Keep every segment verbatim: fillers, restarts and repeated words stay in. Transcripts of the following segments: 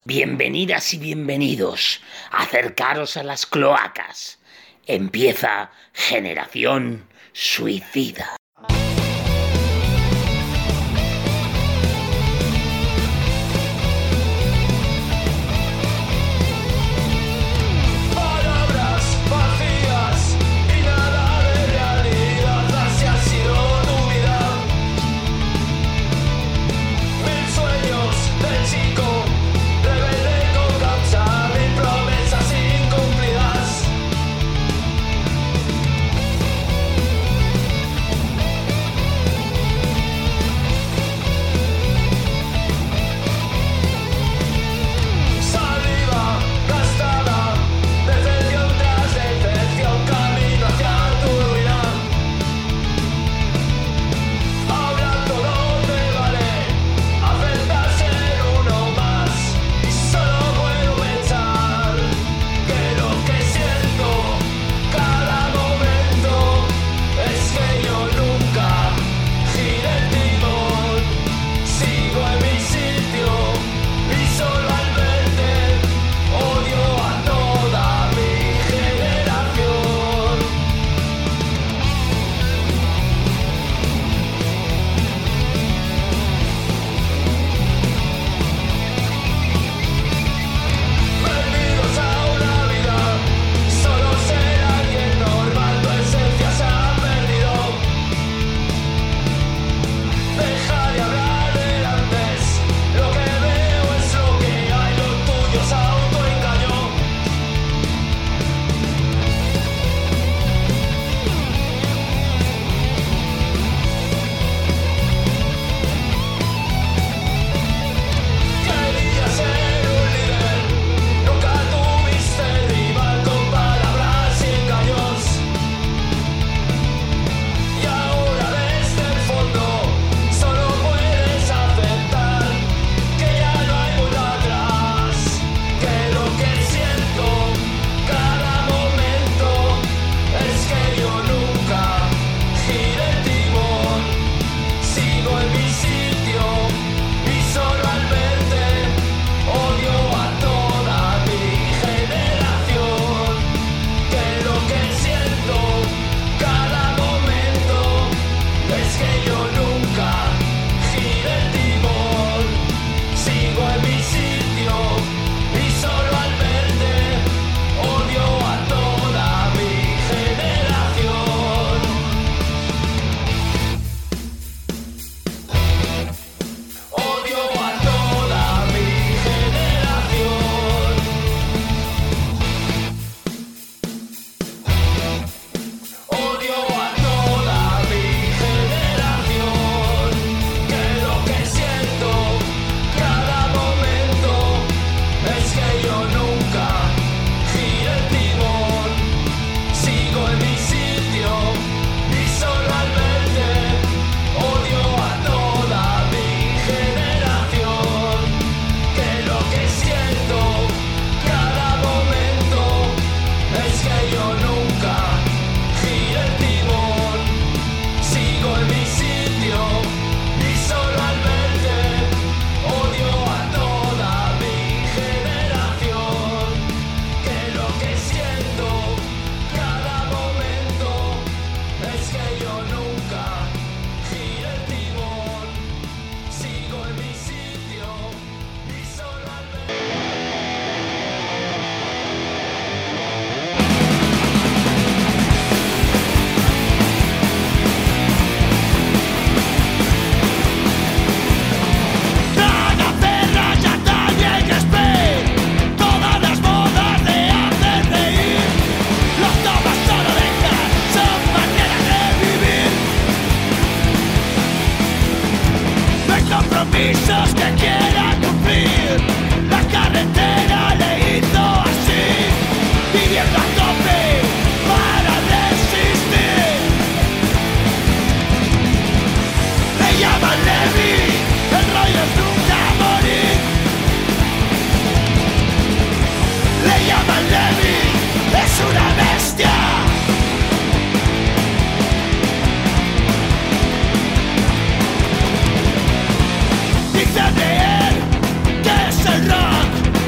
Bienvenidas y bienvenidos. Acercaros a las cloacas. Empieza Generación Suicida. Dice de él que es el rock.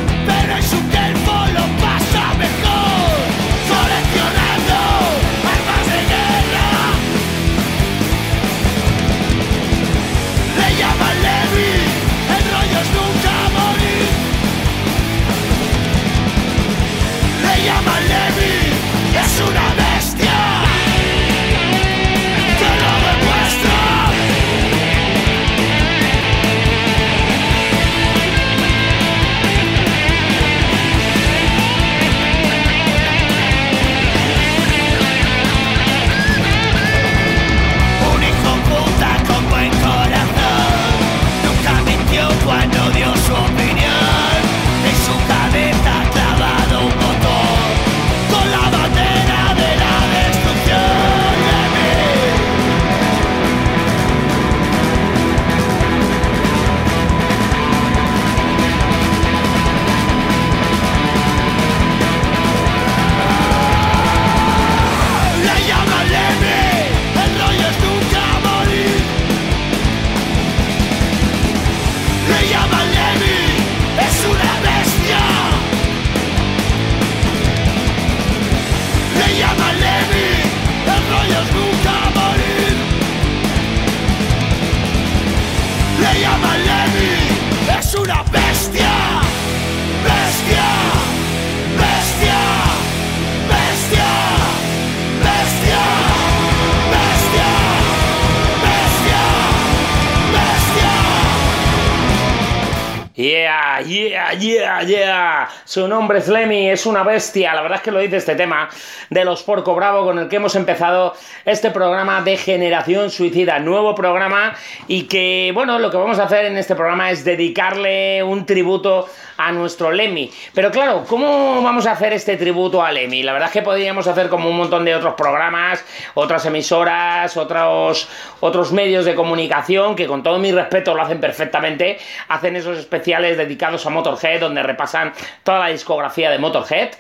yeah, yeah, yeah. Su nombre es Lemmy, es una bestia. La verdad es que lo dice este tema de los Porco Bravo con el que hemos empezado este programa de Generación Suicida. Nuevo programa y que, bueno, lo que vamos a hacer en este programa es dedicarle un tributo a nuestro Lemmy. Pero claro, ¿cómo vamos a hacer este tributo a Lemmy? La verdad es que podríamos hacer como un montón de otros programas, otras emisoras, otros, otros medios de comunicación que con todo mi respeto lo hacen perfectamente. Hacen esos especiales dedicados a Motorhead donde repasan toda la discografía de Motorhead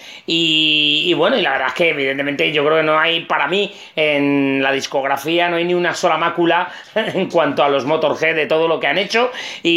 y, y bueno, y la verdad es que evidentemente yo creo que no hay, para mí, en la discografía no hay ni una sola mácula en cuanto a los Motorhead de todo lo que han hecho,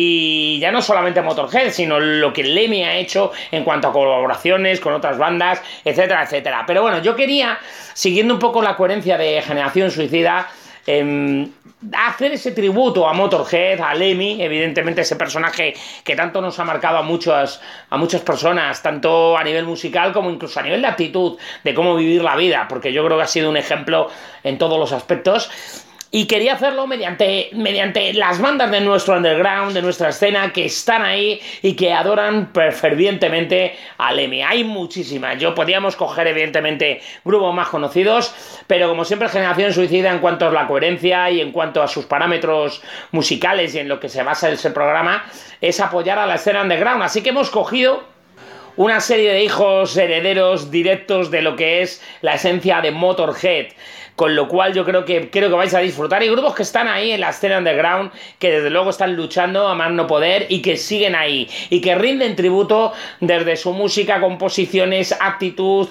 y ya no solamente Motorhead, sino lo que Lemmy ha hecho en cuanto a colaboraciones con otras bandas, etcétera, etcétera. Pero bueno, yo quería, siguiendo un poco la coherencia de Generación Suicida, eh, hacer ese tributo a Motorhead, a Lemmy, evidentemente ese personaje que tanto nos ha marcado a muchas, a muchas personas, tanto a nivel musical como incluso a nivel de actitud, de cómo vivir la vida, porque yo creo que ha sido un ejemplo en todos los aspectos. Y quería hacerlo mediante, mediante las bandas de nuestro underground, de nuestra escena, que están ahí y que adoran fervientemente a Lemmy. Hay muchísimas. Yo podríamos coger, evidentemente, grupos más conocidos, pero como siempre, Generación Suicida, en cuanto a la coherencia y en cuanto a sus parámetros musicales y en lo que se basa ese programa, es apoyar a la escena underground. Así que hemos cogido una serie de hijos herederos directos de lo que es la esencia de Motorhead, con lo cual yo creo que creo que vais a disfrutar. Y grupos que están ahí en la escena underground, que desde luego están luchando a más no poder y que siguen ahí y que rinden tributo desde su música, composiciones, actitud,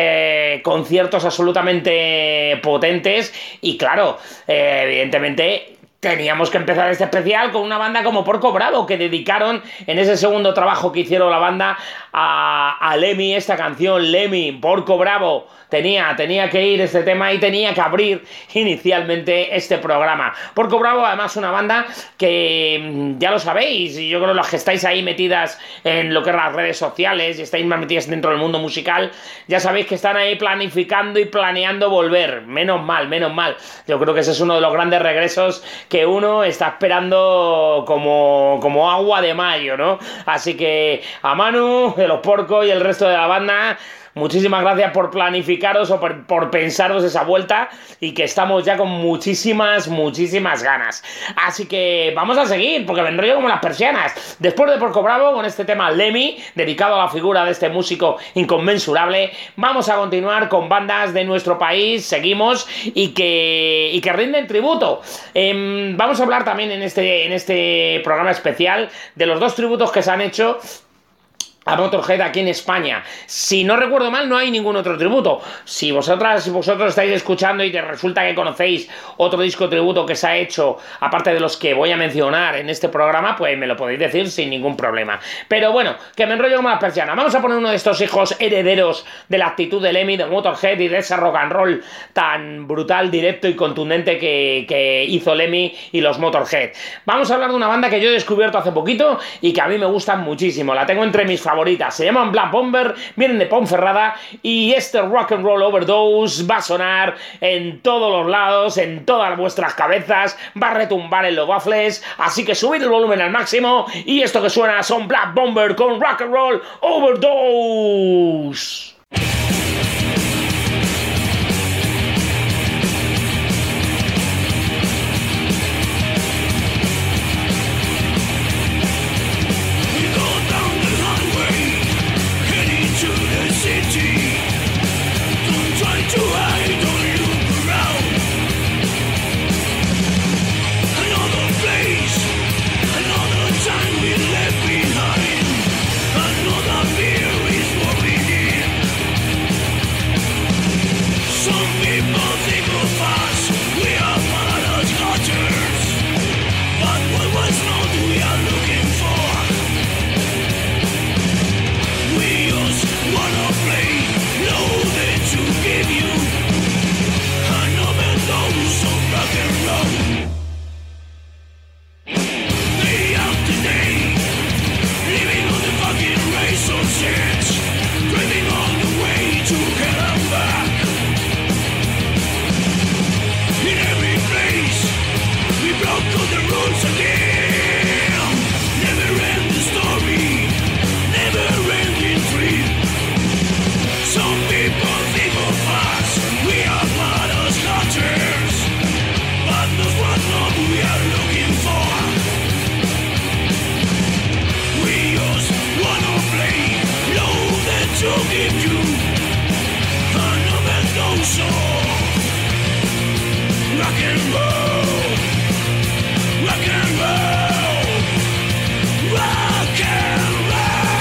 eh, conciertos absolutamente potentes. Y claro, eh, evidentemente teníamos que empezar este especial con una banda como Porco Bravo, que dedicaron en ese segundo trabajo que hicieron la banda a, a Lemmy esta canción, Lemmy, Porco Bravo. Tenía, tenía que ir este tema y tenía que abrir inicialmente este programa. Porco Bravo, además, una banda que ya lo sabéis, y yo creo que los que estáis ahí metidas en lo que es las redes sociales y estáis más metidas dentro del mundo musical, ya sabéis que están ahí planificando y planeando volver. Menos mal, menos mal. Yo creo que ese es uno de los grandes regresos que uno está esperando como, como agua de mayo, ¿no? Así que a Manu, de los Porcos y el resto de la banda, muchísimas gracias por planificaros o por, por pensaros esa vuelta, y que estamos ya con muchísimas, muchísimas ganas. Así que vamos a seguir, porque vendré yo como las persianas. Después de Porco Bravo, con este tema Lemmy, dedicado a la figura de este músico inconmensurable, vamos a continuar con bandas de nuestro país, seguimos, y que, y que rinden tributo. Eh, vamos a hablar también en este, en este programa especial de los dos tributos que se han hecho a Motorhead aquí en España. Si no recuerdo mal, no hay ningún otro tributo. Si vosotras y vosotros estáis escuchando y te resulta que conocéis otro disco tributo que se ha hecho, aparte de los que voy a mencionar en este programa, pues me lo podéis decir sin ningún problema. Pero bueno, que me enrollo como la persiana. Vamos a poner uno de estos hijos herederos de la actitud de Lemmy, de Motorhead y de ese rock and roll tan brutal, directo y contundente que, que hizo Lemmy y los Motorhead. Vamos a hablar de una banda que yo he descubierto hace poquito y que a mí me gusta muchísimo. La tengo entre mis favoritas. Se llaman Black Bomber, vienen de Ponferrada, y este Rock and Roll Overdose va a sonar en todos los lados, en todas vuestras cabezas, va a retumbar en los baffles, así que subid el volumen al máximo, y esto que suena son Black Bomber con Rock and Roll Overdose. Another fear is what we need. give you another dose of rock and roll, rock and roll, rock and roll.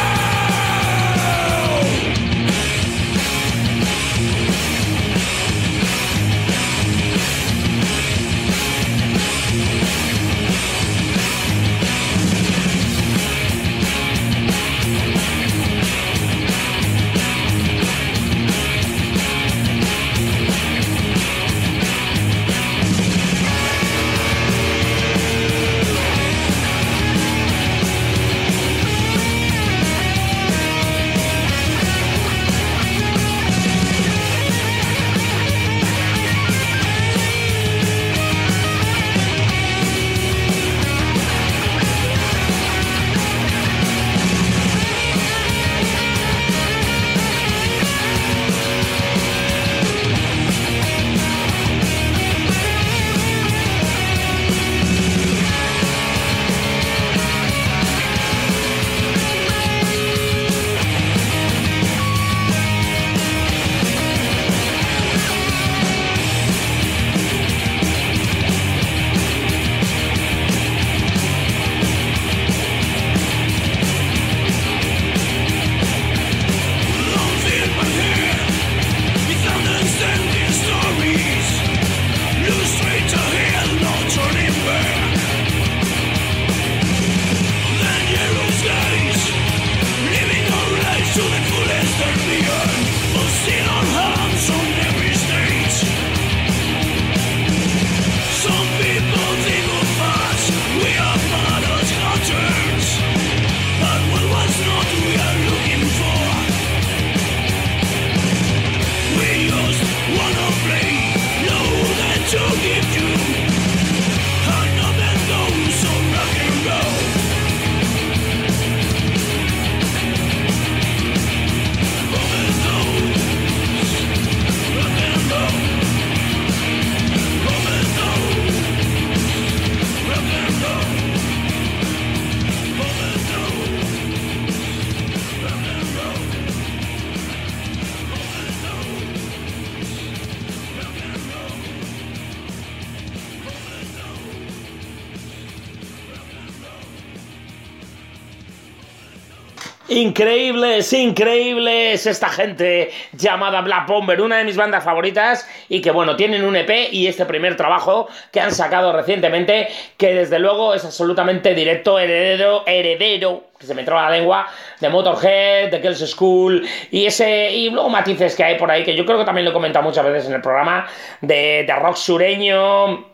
Increíbles, increíbles esta gente llamada Black Bomber, una de mis bandas favoritas y que bueno, tienen un E P y este primer trabajo que han sacado recientemente que desde luego es absolutamente directo, heredero, heredero, que se me traba la lengua, de Motorhead, de Girls' School y ese y luego matices que hay por ahí que yo creo que también lo he comentado muchas veces en el programa de, de rock sureño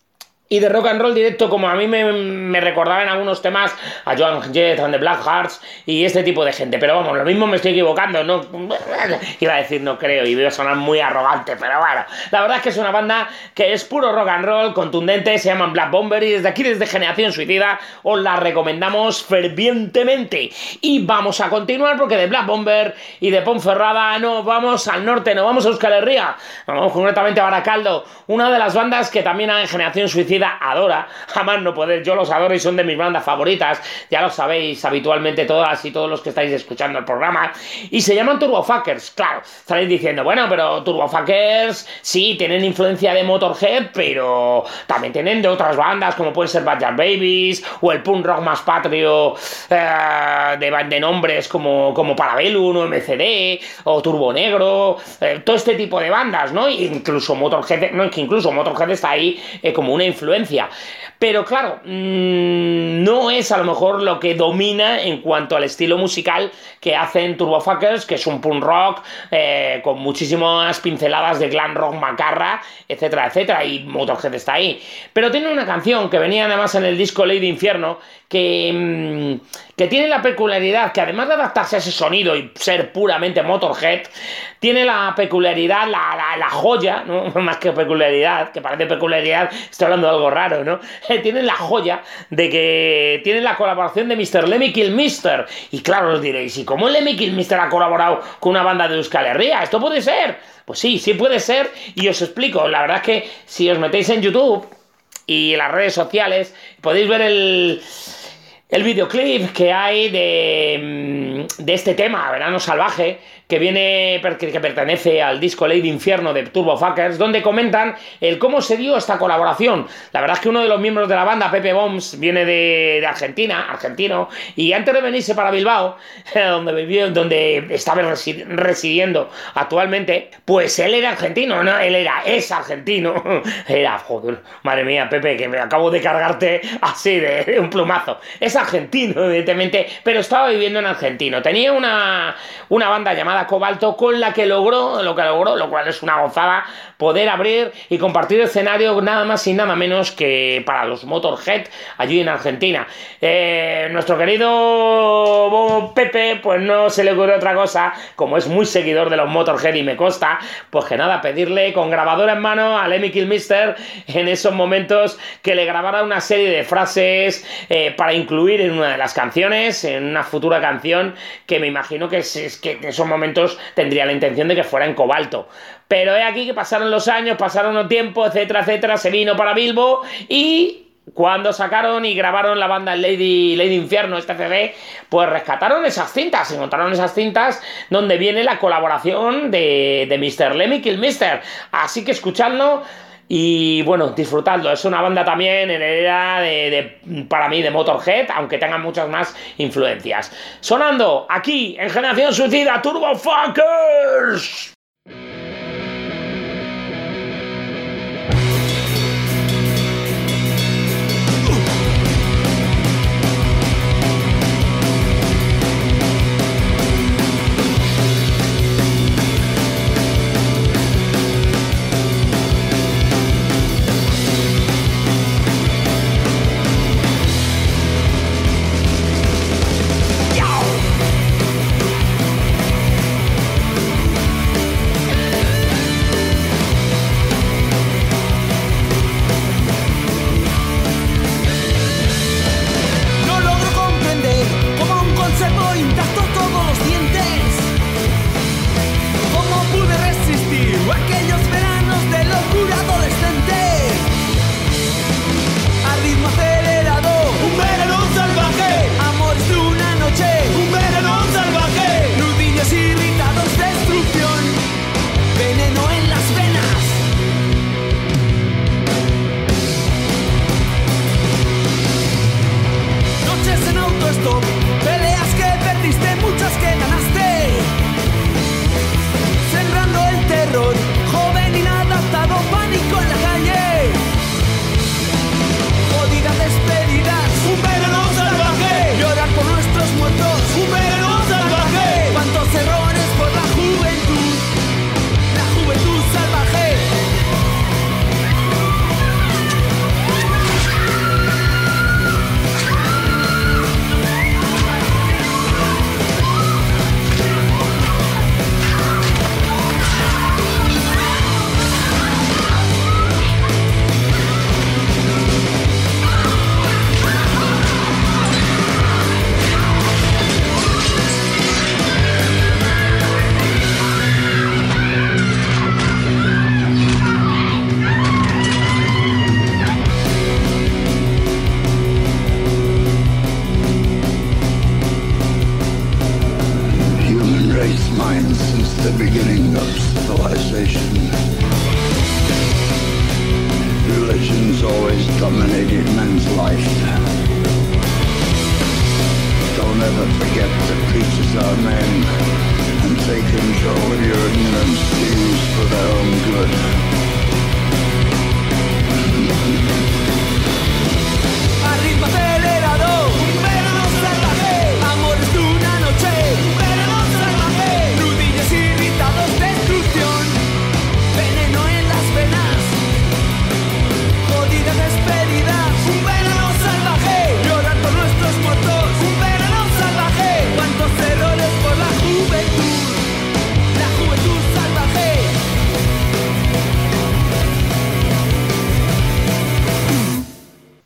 y de rock and roll directo, como a mí me, me recordaba en algunos temas a Joan Jett and the Blackhearts y este tipo de gente. Pero vamos, lo mismo me estoy equivocando, no iba a decir no creo y iba a sonar muy arrogante, pero bueno, la verdad es que es una banda que es puro rock and roll, contundente, se llaman Black Bomber y desde aquí, desde Generación Suicida, os la recomendamos fervientemente. Y vamos a continuar porque de Black Bomber y de Ponferrada nos vamos al norte, nos vamos a Euskal Herria, nos vamos concretamente a Barakaldo, una de las bandas que también en Generación Suicida adora, jamás no poder, yo los adoro y son de mis bandas favoritas, ya lo sabéis habitualmente todas y todos los que estáis escuchando el programa, y se llaman Turbofuckers. Claro, estaréis diciendo, bueno, pero Turbofuckers sí, tienen influencia de Motorhead, pero también tienen de otras bandas como pueden ser Backyard Babies o el punk rock más patrio eh, de, de nombres como, como Parabellum o M C D o Turbo Negro, eh, todo este tipo de bandas, ¿no? E incluso Motorhead, no, que incluso Motorhead está ahí eh, como una influencia. Pero claro, mmm, no es a lo mejor lo que domina en cuanto al estilo musical que hacen Turbofuckers, que es un punk rock eh, con muchísimas pinceladas de glam rock macarra, etcétera, etcétera, y Motorhead está ahí. Pero tiene una canción que venía además en el disco Ley de Infierno que, mmm, que tiene la peculiaridad que además de adaptarse a ese sonido y ser puramente Motorhead, tiene la peculiaridad, la, la, la joya, ¿no? Más que peculiaridad, que parece peculiaridad, estoy hablando de algo raro, ¿no? Tienen la joya de que tienen la colaboración de mister Lemmy Kilmister. Y claro, os diréis, ¿y cómo Lemmy Kilmister ha colaborado con una banda de Euskal Herria? ¿Esto puede ser? Pues sí, sí puede ser, y os explico. La verdad es que si os metéis en YouTube y en las redes sociales, podéis ver el... el videoclip que hay de, de, de este tema, Verano Salvaje, que viene, que pertenece al disco Ley de Infierno de Turbofuckers, donde comentan el cómo se dio esta colaboración. La verdad es que uno de los miembros de la banda, Pepe Bombs, viene de, de Argentina, argentino, y antes de venirse para Bilbao, donde vivió, donde estaba residiendo actualmente, pues él era argentino, no, él era, es argentino, era, joder, madre mía, Pepe, que me acabo de cargarte así de, de un plumazo, es argentino, evidentemente, pero estaba viviendo en Argentina, tenía una, una banda llamada Cobalto con la que logró, lo que logró, lo cual es una gozada, poder abrir y compartir escenario nada más y nada menos que para los Motorhead allí en Argentina. Eh, nuestro querido Pepe, pues no se le ocurrió otra cosa, como es muy seguidor de los Motorhead y me consta, pues que nada, pedirle con grabadora en mano a Lemmy Kilmister en esos momentos que le grabara una serie de frases eh, para incluir en una de las canciones, en una futura canción que me imagino que, es, es que en esos momentos tendría la intención de que fuera en Cobalto. Pero he aquí que pasaron los años, pasaron los tiempos, etcétera, etcétera, se vino para Bilbo y cuando sacaron y grabaron la banda Lady, Lady Infierno, este C D, pues rescataron esas cintas, encontraron esas cintas donde viene la colaboración de, de mister Lemmy Kilmister. Así que escuchadlo y bueno, disfrutadlo. Es una banda también heredera de, de, para mí, de Motorhead, aunque tengan muchas más influencias. Sonando aquí en Generación Suicida, Turbofuckers.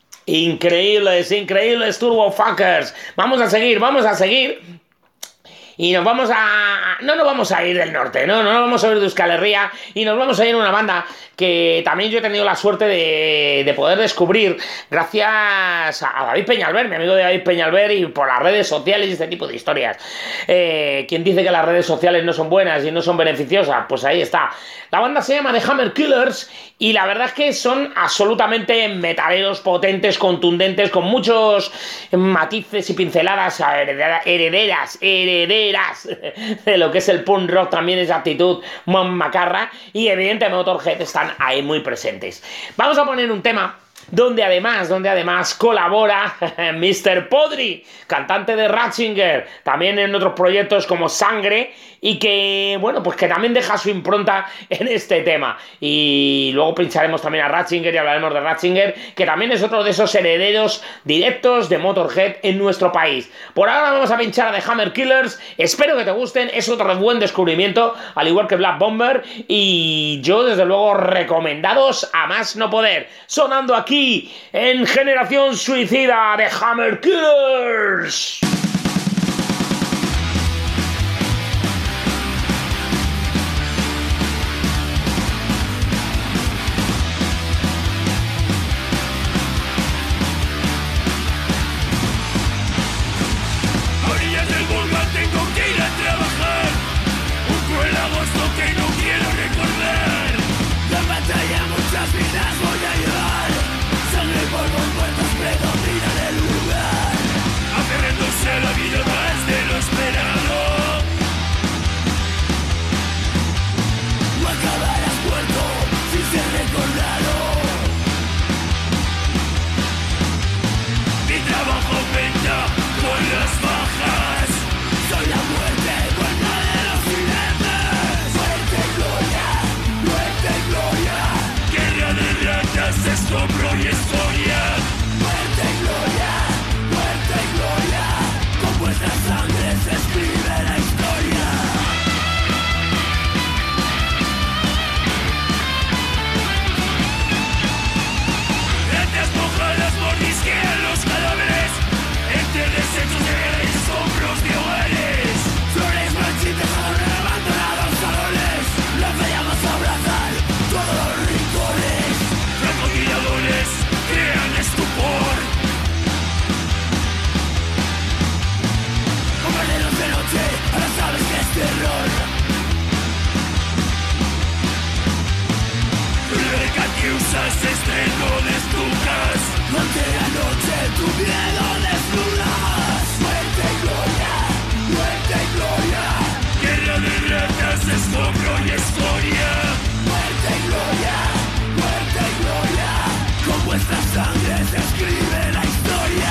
Increíbles, increíbles Turbofuckers. Vamos a seguir, vamos a seguir. y nos vamos a... No nos vamos a ir del norte, no, no nos vamos a ir de Euskal Herria y nos vamos a ir a una banda que también yo he tenido la suerte de, de poder descubrir gracias a David Peñalver, mi amigo de David Peñalver, y por las redes sociales y este tipo de historias. Eh, ¿Quién dice que las redes sociales no son buenas y no son beneficiosas? Pues ahí está. La banda se llama The Hammer Killers y la verdad es que son absolutamente metaleros, potentes, contundentes, con muchos matices y pinceladas herederas, herederas de lo que es el punk rock, también esa actitud macarra, y evidentemente Motorhead están ahí muy presentes. Vamos a poner un tema donde además, donde además colabora mister Podri, cantante de Ratzinger, también en otros proyectos como Sangre, y que, bueno, pues que también deja su impronta en este tema. Y luego pincharemos también a Ratzinger y hablaremos de Ratzinger, que también es otro de esos herederos directos de Motorhead en nuestro país. Por ahora vamos a pinchar a The Hammer Killers, espero que te gusten, es otro buen descubrimiento, al igual que Black Bomber, y yo desde luego recomendados a más no poder, sonando aquí en Generación Suicida de Hammer Killers. La vida más de lo esperado. No acabarás muerto sin ser recordado. Mi trabajo aumenta con las bajas. Soy la muerte, vuelta de los jinetes. Muerte y gloria, muerte y gloria. Guerra de ratas, escombro y historia. Muerte y gloria, muerte y gloria. Vuestra sangre se escribe la historia. Ratas mojadas mordisquean los cadáveres entre desechos de guerra y escombros de hogares. Flores marchitas ahora abandonados salones. Las llamas abrazan todos los rincones. Francotiradores crean estupor. Bombarderos de noche, ahora sabes que es terror. De Catiusas, estreno de estucas. Ante la noche tu miedo desnudas. Muerte y gloria, muerte y gloria. Guerra de ratas, escombro y escoria. Muerte y gloria, muerte y gloria. Con vuestra sangre se escribe la historia.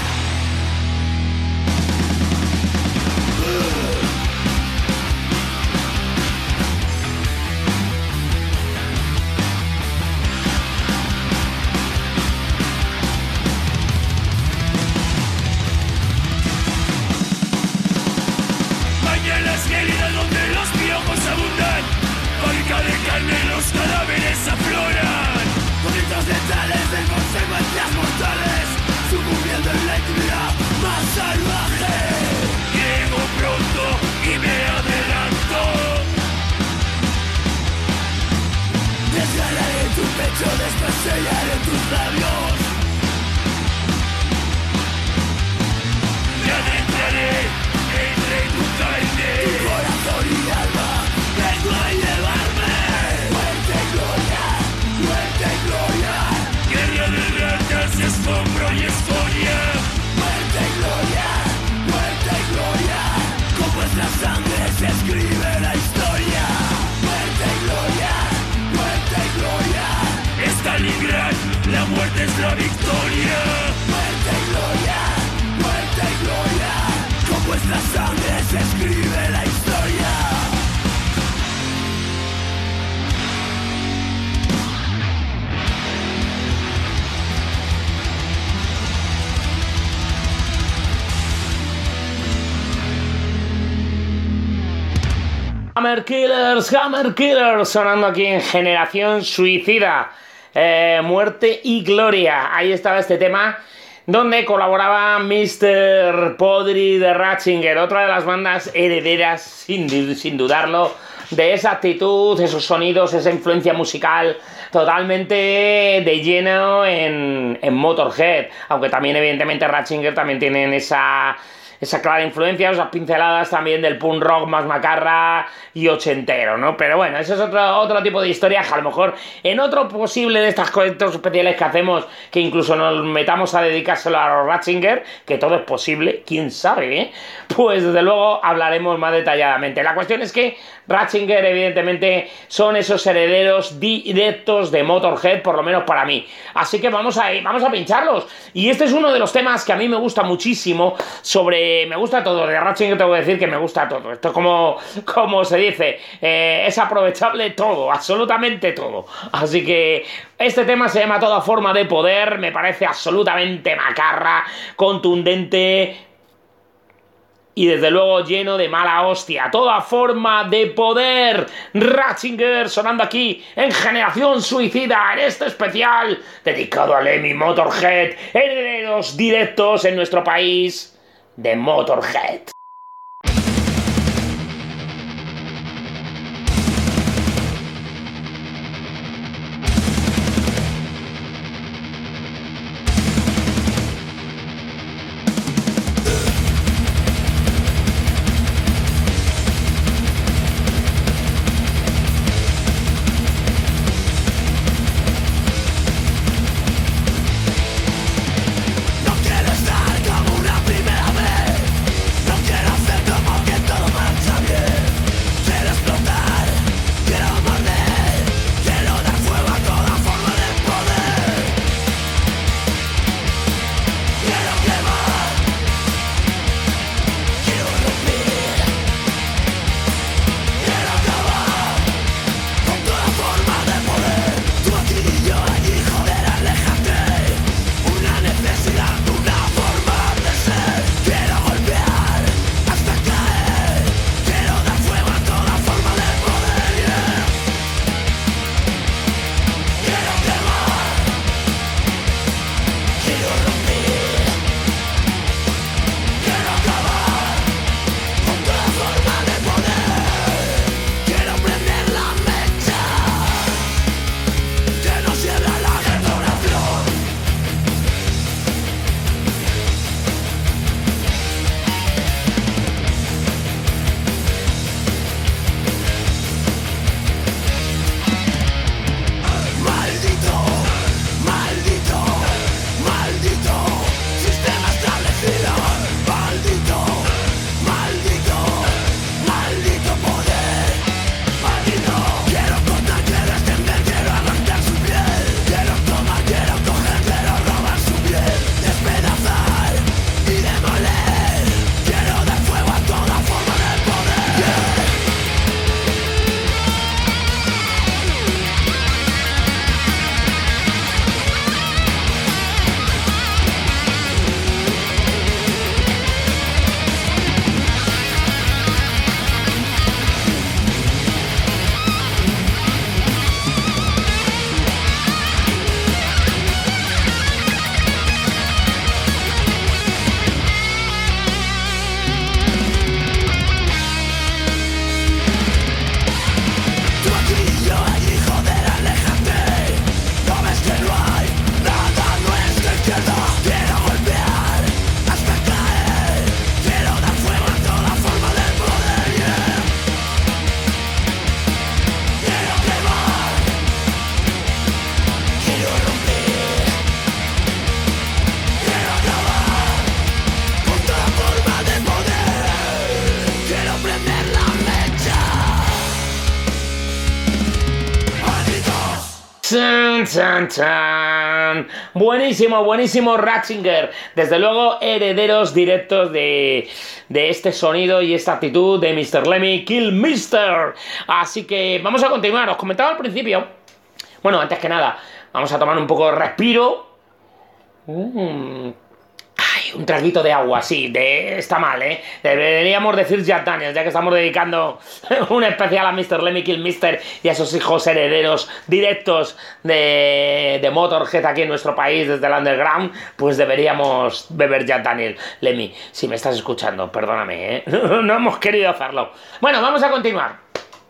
Mañanas gélidas donde los piojos abundan. Fábrica de carne, los cadáveres afloran. Bonitos letales de consecuencias mortales, sucumbiendo en la intimidad más salvaje. Llego pronto y me adelanto. Desgarraré tu pecho, después sellaré tus labios. Me adentraré entre tu carne, tu corazón y alma. Vengo a llevarme. Muerte y gloria, muerte y gloria. Guerra de ratas, escombro y escoria. Muerte y gloria, muerte y gloria. Con vuestra sangre se escribe la historia. Muerte y gloria, muerte y gloria. Stalingrad, la muerte es la victoria. Muerte y gloria, muerte y gloria. Con vuestra sangre se escribe la historia. Hammer Killers, Hammer Killers, sonando aquí en Generación Suicida. Eh, muerte y gloria. Ahí estaba este tema donde colaboraba mister Podri de Ratzinger, otra de las bandas herederas, sin, sin dudarlo, de esa actitud, esos sonidos, esa influencia musical totalmente de lleno en, en Motorhead, aunque también evidentemente Ratzinger también tienen esa... esa clara influencia, esas pinceladas también del punk rock más macarra y ochentero, ¿no? Pero bueno, eso es otro, otro tipo de historia que a lo mejor en otro posible de estas colectos especiales que hacemos, que incluso nos metamos a dedicárselo a los Ratzinger, que todo es posible, quién sabe, ¿eh? Pues desde luego hablaremos más detalladamente. La cuestión es que Ratzinger evidentemente son esos herederos directos de Motorhead, por lo menos para mí. Así que vamos a, vamos a pincharlos. Y este es uno de los temas que a mí me gusta muchísimo sobre... Me gusta todo, de Ratzinger tengo que decir que me gusta todo. Esto es como, como se dice, eh, es aprovechable todo, absolutamente todo. Así que este tema se llama Toda Forma de Poder, me parece absolutamente macarra, contundente y desde luego lleno de mala hostia. Toda Forma de Poder, Ratzinger sonando aquí en Generación Suicida, en este especial dedicado a Lemmy, Motorhead, herederos directos en nuestro país de Motorhead. Chan, chan, chan. Buenísimo, buenísimo Ratzinger. Desde luego, herederos directos de, de este sonido y esta actitud de mister Lemmy Kilmister. Así que vamos a continuar. Os comentaba al principio. Bueno, antes que nada, vamos a tomar un poco de respiro. Mm. Ay, Un traguito de agua, sí, de, está mal, ¿eh? Deberíamos decir Jack Daniels, ya que estamos dedicando un especial a mister Lemmy Kilmister y a esos hijos herederos directos de, de Motorhead aquí en nuestro país desde el underground, pues deberíamos beber Jack Daniels. Lemmy, si me estás escuchando, perdóname, ¿eh? No hemos querido hacerlo. Bueno, vamos a continuar.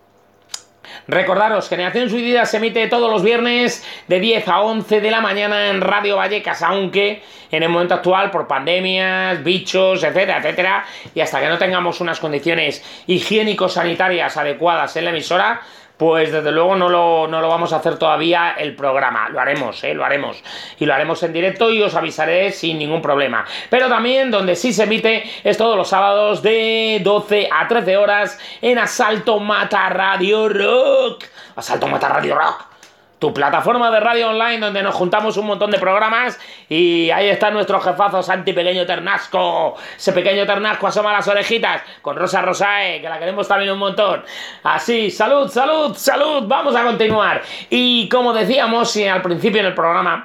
Recordaros, Generación Suicida se emite todos los viernes de diez a once de la mañana en Radio Vallecas, aunque en el momento actual por pandemias, bichos, etcétera, etcétera, y hasta que no tengamos unas condiciones higiénico-sanitarias adecuadas en la emisora, pues desde luego no lo, no lo vamos a hacer todavía el programa. Lo haremos, ¿eh? Lo haremos. Y lo haremos en directo y os avisaré sin ningún problema. Pero también donde sí se emite es todos los sábados de doce a trece horas en Asalto Mata Radio Rock. Asalto Mata Radio Rock. Tu plataforma de radio online donde nos juntamos un montón de programas y ahí está nuestro jefazo Santi Pequeño Ternasco. Ese pequeño Ternasco asoma las orejitas con Rosa Rosae, que la queremos también un montón. Así, salud, salud, salud. Vamos a continuar. Y como decíamos al principio en el programa,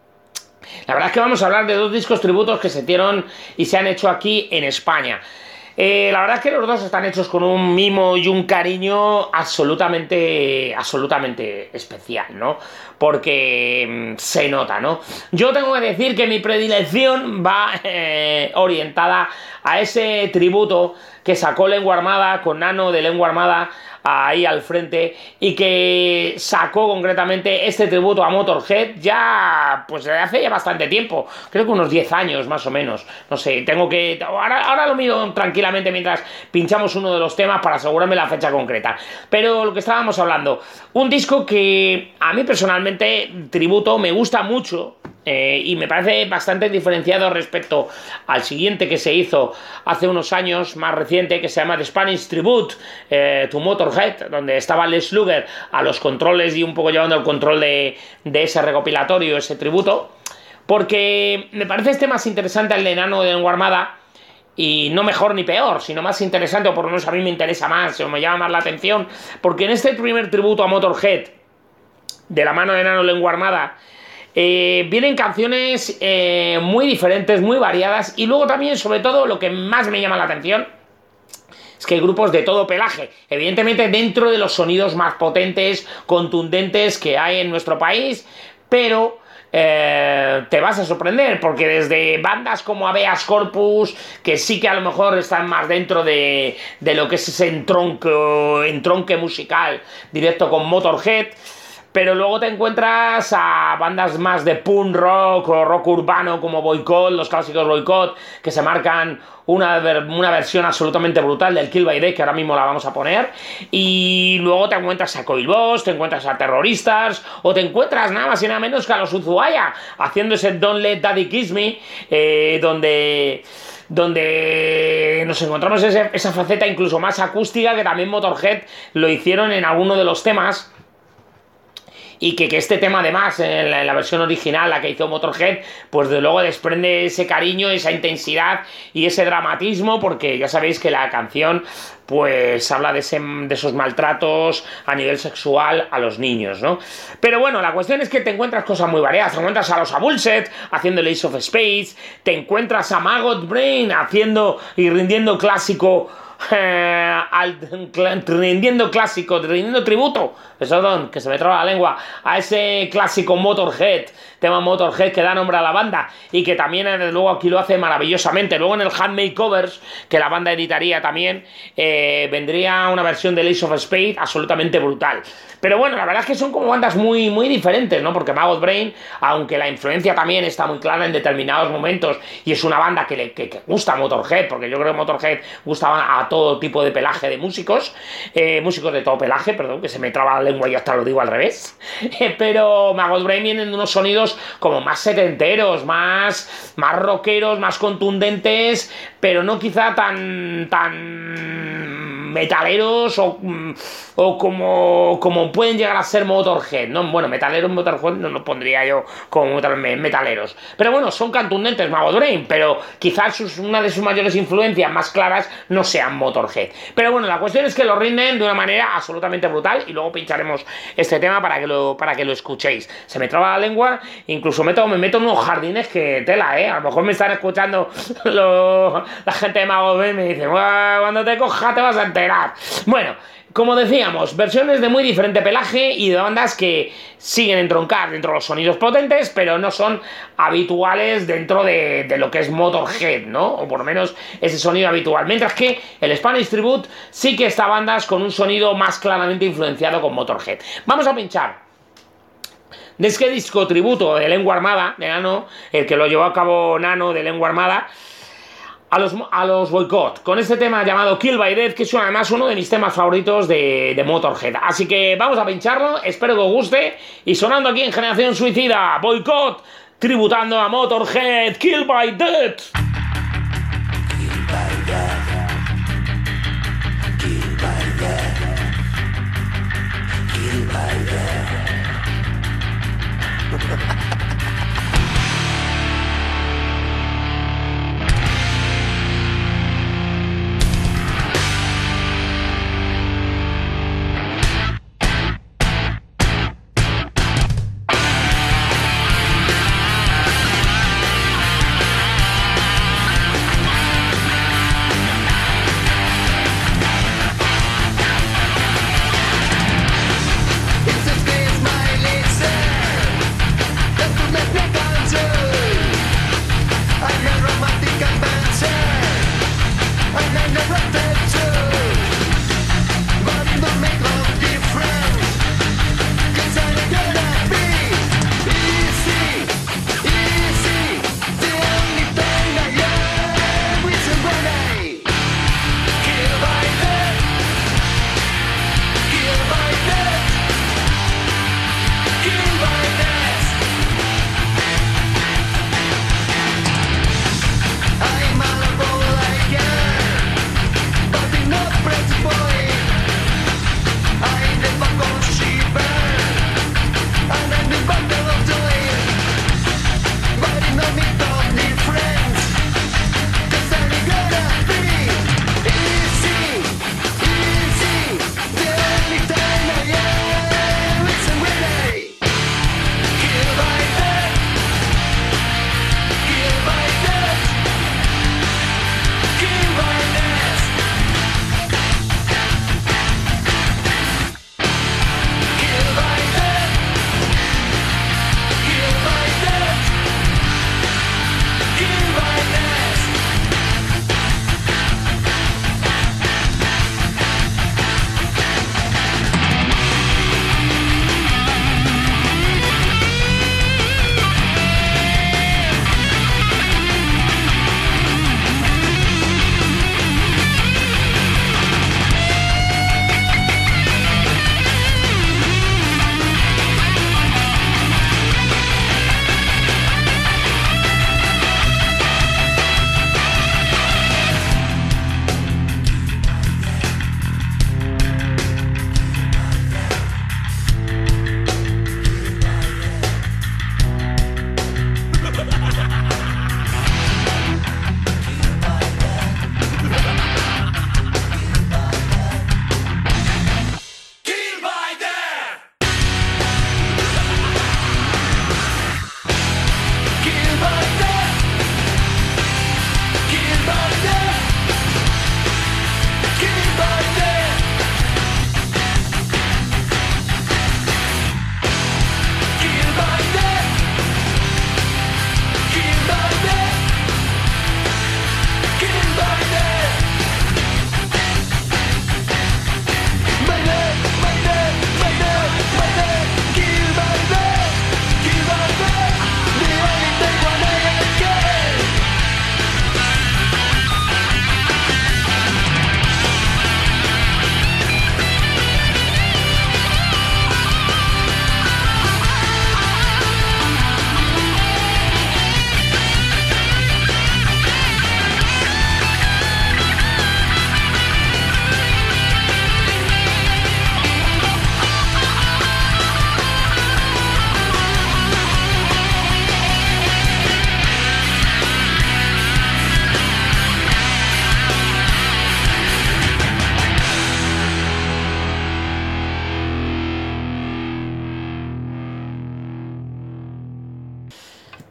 la verdad es que vamos a hablar de dos discos tributos que se hicieron y se han hecho aquí en España. Eh, la verdad es que los dos están hechos con un mimo y un cariño absolutamente, absolutamente especial, ¿no? Porque mmm, se nota, ¿no? Yo tengo que decir que mi predilección va eh, orientada a ese tributo que sacó Lengua Armada, con Nano de Lengua Armada ahí al frente, y que sacó concretamente este tributo a Motorhead ya, pues hace ya bastante tiempo, creo que unos diez años más o menos, no sé, tengo que, ahora, ahora lo miro tranquilamente mientras pinchamos uno de los temas para asegurarme la fecha concreta, pero lo que estábamos hablando, un disco que a mí personalmente, tributo, me gusta mucho. Eh, y me parece bastante diferenciado respecto al siguiente que se hizo hace unos años, más reciente, que se llama The Spanish Tribute eh, to Motorhead, donde estaba Les Luger a los controles y un poco llevando el control de, de ese recopilatorio, ese tributo, porque me parece este más interesante el de Nano de Lengua Armada, y no mejor ni peor, sino más interesante, o por lo menos a mí me interesa más, o me llama más la atención, porque en este primer tributo a Motorhead, de la mano de Nano de Lengua Armada, Eh, vienen canciones eh, muy diferentes, muy variadas, y luego también, sobre todo, lo que más me llama la atención es que hay grupos de todo pelaje, evidentemente dentro de los sonidos más potentes, contundentes que hay en nuestro país, pero eh, te vas a sorprender, porque desde bandas como Habeas Corpus, que sí que a lo mejor están más dentro de, de lo que es ese entronque, entronque musical directo con Motorhead, pero luego te encuentras a bandas más de punk rock o rock urbano como Boycott, los clásicos Boycott, que se marcan una, ver, una versión absolutamente brutal del Kill by Death, que ahora mismo la vamos a poner, y luego te encuentras a Coil Boss, te encuentras a Terroristas, o te encuentras nada más y nada menos que a los Ushuaia, haciendo ese Don't Let Daddy Kiss Me, eh, donde... donde nos encontramos ese, esa faceta incluso más acústica, que también Motorhead lo hicieron en alguno de los temas, y que, que este tema además en la, en la versión original, la que hizo Motorhead, pues de luego desprende ese cariño, esa intensidad y ese dramatismo, porque ya sabéis que la canción pues habla de, ese, de esos maltratos a nivel sexual a los niños, ¿no? Pero bueno, la cuestión es que te encuentras cosas muy variadas, te encuentras a los Abulset haciendo el Ace of Spades, te encuentras a Maggot Brain haciendo y rindiendo clásico Eh, al, rindiendo clásico, rindiendo tributo, perdón, que se me traba la lengua, a ese clásico Motorhead, tema Motorhead que da nombre a la banda y que también desde luego aquí lo hace maravillosamente. Luego en el Handmade Covers, que la banda editaría también, eh, vendría una versión de Ace of Spades absolutamente brutal. Pero bueno, la verdad es que son como bandas muy, muy diferentes, ¿no? Porque Maggot Brain, aunque la influencia también está muy clara en determinados momentos, y es una banda que, le, que, que gusta a Motorhead, porque yo creo que Motorhead gustaba a todo tipo de pelaje de músicos, eh, músicos de todo pelaje, perdón, que se me traba la lengua y hasta lo digo al revés, eh, pero Maggot Brain vienen de unos sonidos como más setenteros, más, más rockeros, más contundentes, pero no quizá tan, tan metaleros o, o como, como pueden llegar a ser Motorhead, ¿no? Bueno, metaleros, Motorhead no los pondría yo como metaleros. Pero bueno, son contundentes Maggot Brain, pero quizás sus, una de sus mayores influencias más claras no sean Motorhead. Pero bueno, la cuestión es que lo rinden de una manera absolutamente brutal y luego pincharemos este tema para que lo, para que lo escuchéis. Se me traba la lengua, incluso meto, me meto en unos jardines que tela, ¿eh? A lo mejor me están escuchando lo, la gente de Maggot Brain y me dice, cuando te coja te vas a enterar. Bueno, como decíamos, versiones de muy diferente pelaje y de bandas que siguen entroncar dentro de los sonidos potentes, pero no son habituales dentro de, de lo que es Motorhead, ¿no? O por lo menos ese sonido habitual. Mientras que el Spanish Tribute sí que está bandas con un sonido más claramente influenciado con Motorhead. Vamos a pinchar de este disco tributo de Lengua Armada, de Nano, el que lo llevó a cabo Nano de Lengua Armada, a los, a los Boycott, con este tema llamado Kill by Death, que es además uno de mis temas favoritos de, de Motorhead. Así que vamos a pincharlo, espero que os guste, y sonando aquí en Generación Suicida, Boycott, tributando a Motorhead, Kill by Death. Kill by death. Kill by death. Kill by death.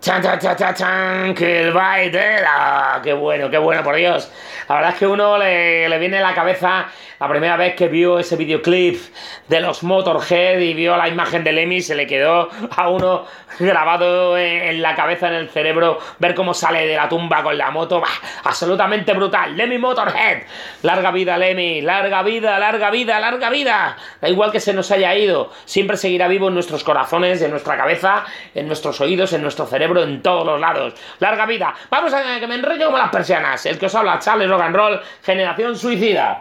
Chan, chan, chan, chan, chan, Kill by Dela. Qué bueno, qué bueno, por Dios. La verdad es que uno le, le viene a la cabeza la primera vez que vio ese videoclip de los Motorhead y vio la imagen de Lemmy, se le quedó a uno grabado en, en la cabeza, en el cerebro, ver cómo sale de la tumba con la moto. Bah, absolutamente brutal. Lemmy Motorhead. Larga vida, Lemmy. Larga vida, larga vida, larga vida. Da igual que se nos haya ido. Siempre seguirá vivo en nuestros corazones, en nuestra cabeza, en nuestros oídos, en nuestro cerebro, en todos los lados. Larga vida. Vamos a que me enrollo como las persianas. El que os habla, Charles Rock and Roll, Generación Suicida.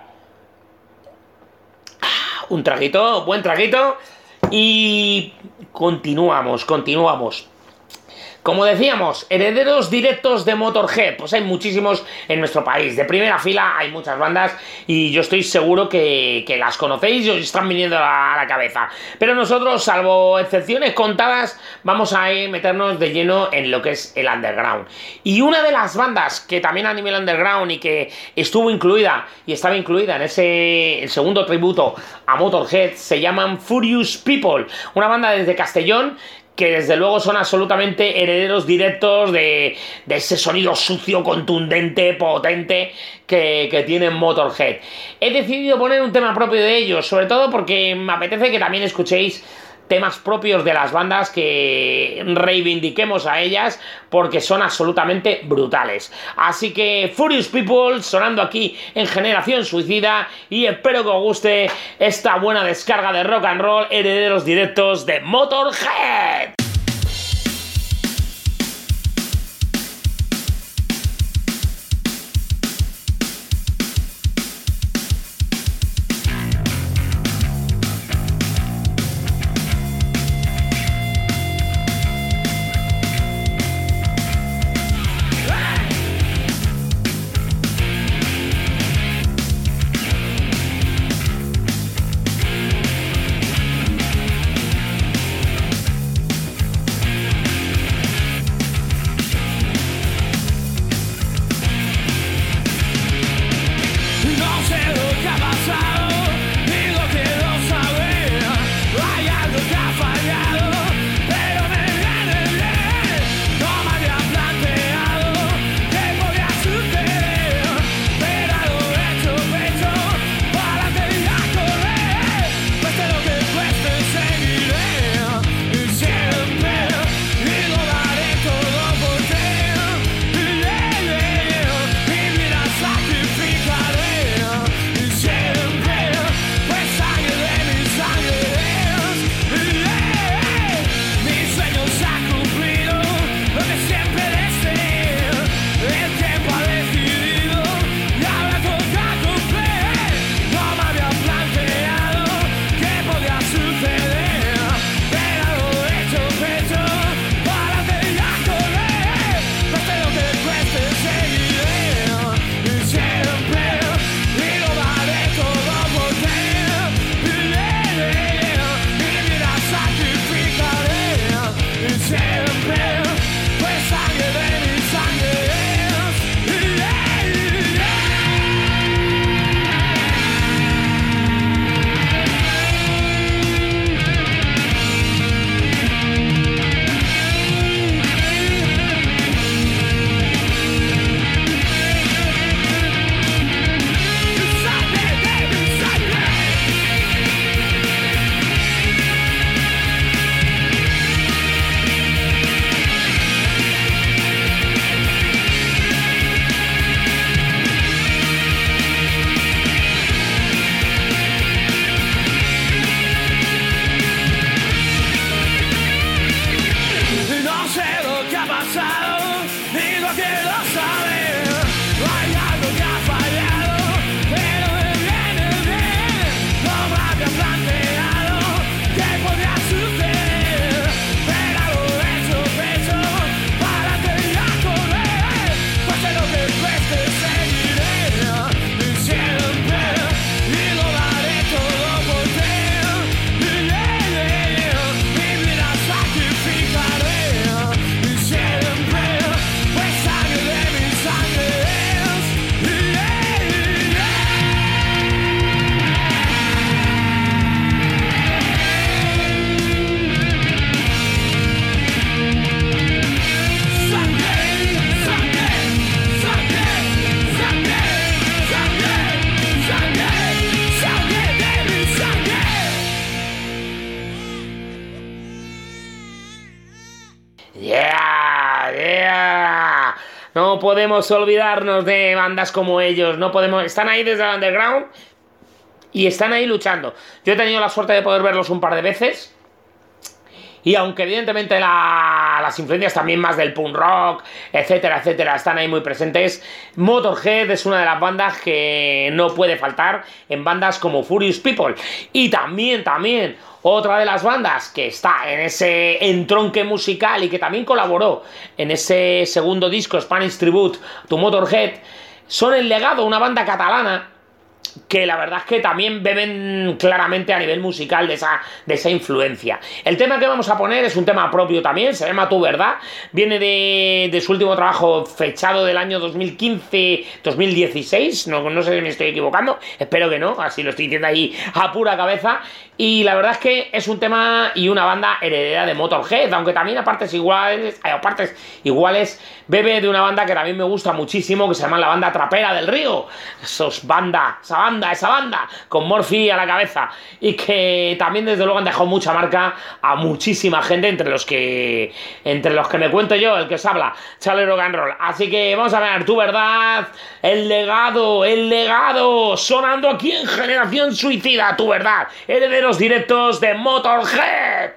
Un traguito, buen traguito. Y continuamos, continuamos. Como decíamos, herederos directos de Motorhead, pues hay muchísimos en nuestro país. De primera fila hay muchas bandas y yo estoy seguro que, que las conocéis y os están viniendo a la, a la cabeza. Pero nosotros, salvo excepciones contadas, vamos a ir, meternos de lleno en lo que es el underground. Y una de las bandas que también a nivel underground y que estuvo incluida y estaba incluida en ese el segundo tributo a Motorhead se llaman Furious People, una banda desde Castellón que desde luego son absolutamente herederos directos de, de ese sonido sucio, contundente, potente que, que tiene Motorhead. He decidido poner un tema propio de ellos, sobre todo porque me apetece que también escuchéis temas propios de las bandas, que reivindiquemos a ellas porque son absolutamente brutales. Así que Furious People sonando aquí en Generación Suicida, y espero que os guste esta buena descarga de rock and roll, herederos directos de Motorhead. No podemos olvidarnos de bandas como ellos, no podemos... Están ahí desde el underground y están ahí luchando. Yo he tenido la suerte de poder verlos un par de veces. Y aunque evidentemente la, las influencias también más del punk rock, etcétera, etcétera, están ahí muy presentes, Motorhead es una de las bandas que no puede faltar en bandas como Furious People. Y también, también, otra de las bandas que está en ese entronque musical y que también colaboró en ese segundo disco, Spanish Tribute to Motorhead, son El Legado, una banda catalana que la verdad es que también beben claramente a nivel musical de esa, de esa influencia. El tema que vamos a poner es un tema propio también, se llama Tu Verdad, viene de, de su último trabajo fechado del año dos mil quince dos mil dieciséis, no, no sé si me estoy equivocando, espero que no, así lo estoy diciendo ahí a pura cabeza, y la verdad es que es un tema y una banda heredera de Motorhead, aunque también a partes iguales, a partes iguales bebe de una banda que también me gusta muchísimo, que se llama la banda Trapera del Río, esos banda, esa banda, esa banda, con Murphy a la cabeza, y que también desde luego han dejado mucha marca a muchísima gente, entre los que entre los que me cuento yo, el que os habla, Charlie Rock and Roll. Así que vamos a ver Tu Verdad, El Legado, El Legado, sonando aquí en Generación Suicida, Tu Verdad, herederos directos de Motorhead.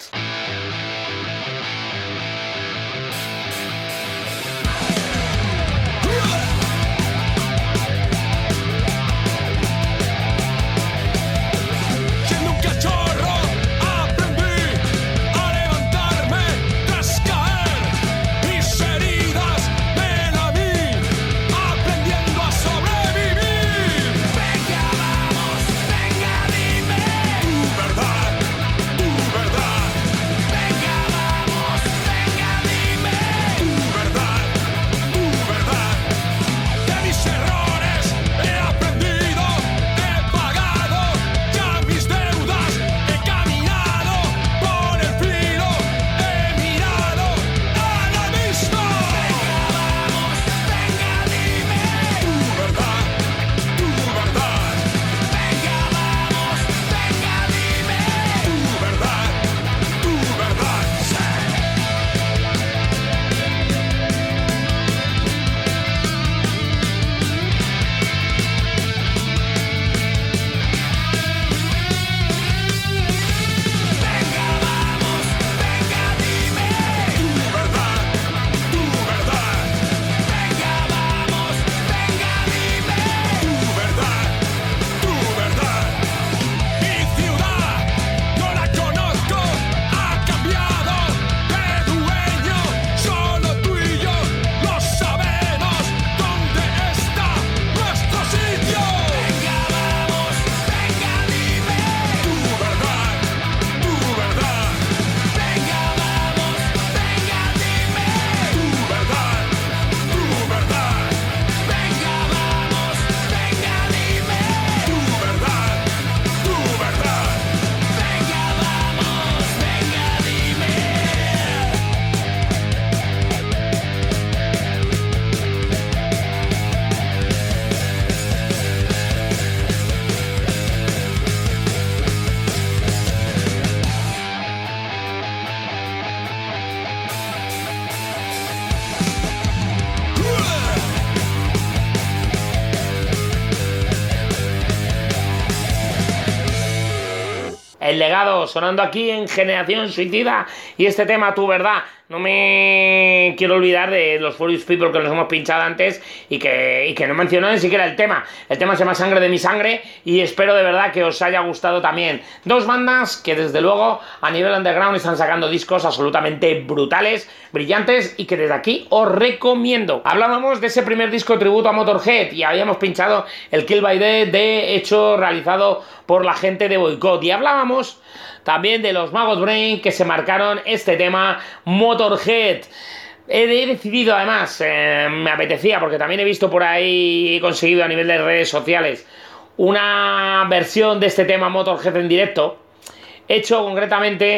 El Legado, sonando aquí en Generación Suicida, y este tema, Tu Verdad. No me quiero olvidar de los Furious People que los hemos pinchado antes y que, y que no mencionó ni siquiera el tema. El tema se llama Sangre de mi sangre y espero de verdad que os haya gustado también. Dos bandas que desde luego a nivel underground están sacando discos absolutamente brutales, brillantes y que desde aquí os recomiendo. Hablábamos de ese primer disco tributo a Motorhead y habíamos pinchado el Kill by Death, de hecho realizado por la gente de Boycott, y hablábamos también de los Maggot Brain que se marcaron este tema Motorhead. He decidido además, eh, me apetecía porque también he visto por ahí, he conseguido a nivel de redes sociales una versión de este tema Motorhead en directo, hecho concretamente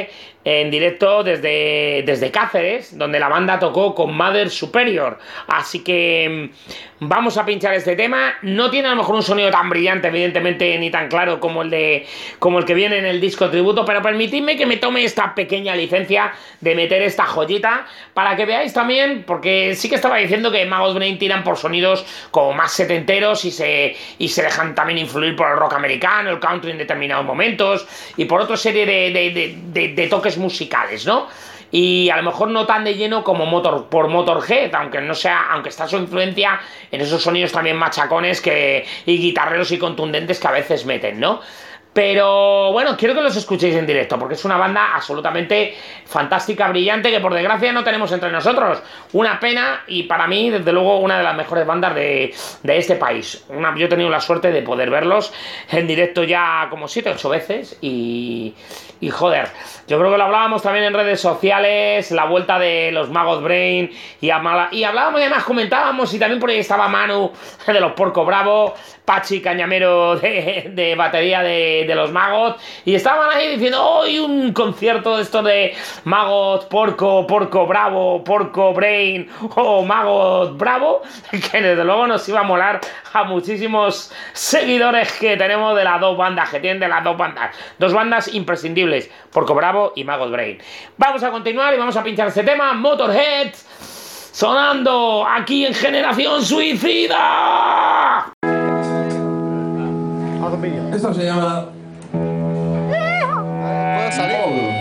en directo desde, desde Cáceres, donde la banda tocó con Mother Superior. Así que vamos a pinchar este tema. No tiene a lo mejor un sonido tan brillante, evidentemente, ni tan claro como el de como el que viene en el disco tributo, pero permitidme que me tome esta pequeña licencia de meter esta joyita para que veáis también, porque sí que estaba diciendo que Maggot Brain tiran por sonidos como más setenteros y se, y se dejan también influir por el rock americano, el country en determinados momentos y por otra serie de, de, de, de, de toques musicales, ¿no? Y a lo mejor no tan de lleno como Motor, por Motorhead, aunque no sea, aunque está su influencia en esos sonidos también machacones que, y guitarreros y contundentes que a veces meten, ¿no? Pero bueno, quiero que los escuchéis en directo, porque es una banda absolutamente fantástica, brillante, que por desgracia no tenemos entre nosotros. Una pena, y para mí, desde luego, una de las mejores bandas de, de este país. Una, yo he tenido la suerte de poder verlos en directo ya como siete ocho veces, y, y joder, yo creo que lo hablábamos también en redes sociales, la vuelta de los Maggot Brain, y, a, y hablábamos y además comentábamos, y también por ahí estaba Manu de los Porco Bravo, Pachi Cañamero de, de batería de, de los Maggot, y estaban ahí diciendo hoy oh, un concierto de esto de Maggot, Porco, Porco Bravo, Porco Brain o Maggot Bravo, que desde luego nos iba a molar a muchísimos seguidores que tenemos de las dos bandas, que tienen de las dos bandas, dos bandas imprescindibles, Porco Bravo y Maggot Brain. Vamos a continuar y vamos a pinchar este tema, Motorhead, sonando aquí en Generación Suicida. Esto se llama... ¿Puedo salir?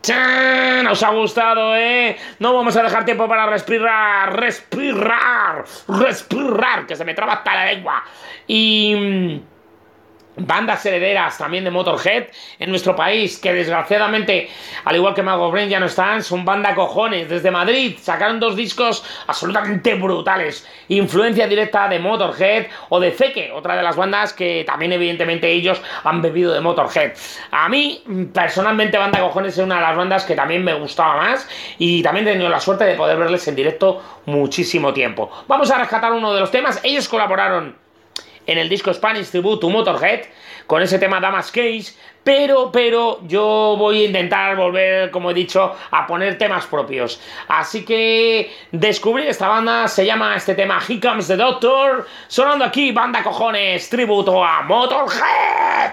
¡Chan! ¿Os ha gustado, eh? No vamos a dejar tiempo para respirar, respirar, respirar, que se me traba hasta la lengua. Y... bandas herederas también de Motorhead en nuestro país, que desgraciadamente, al igual que Mago Brain, ya no están, son banda cojones. Desde Madrid sacaron dos discos absolutamente brutales, influencia directa de Motorhead o de Zeke, otra de las bandas que también evidentemente ellos han bebido de Motorhead. A mí, personalmente, Banda Cojones es una de las bandas que también me gustaba más y también he tenido la suerte de poder verles en directo muchísimo tiempo. Vamos a rescatar uno de los temas. Ellos colaboraron en el disco Spanish Tribute to Motorhead, con ese tema Damas Cage, pero, pero yo voy a intentar volver, como he dicho, a poner temas propios. Así que descubrí esta banda, se llama este tema Here Comes the Doctor, sonando aquí Banda Cojones, tributo a Motorhead.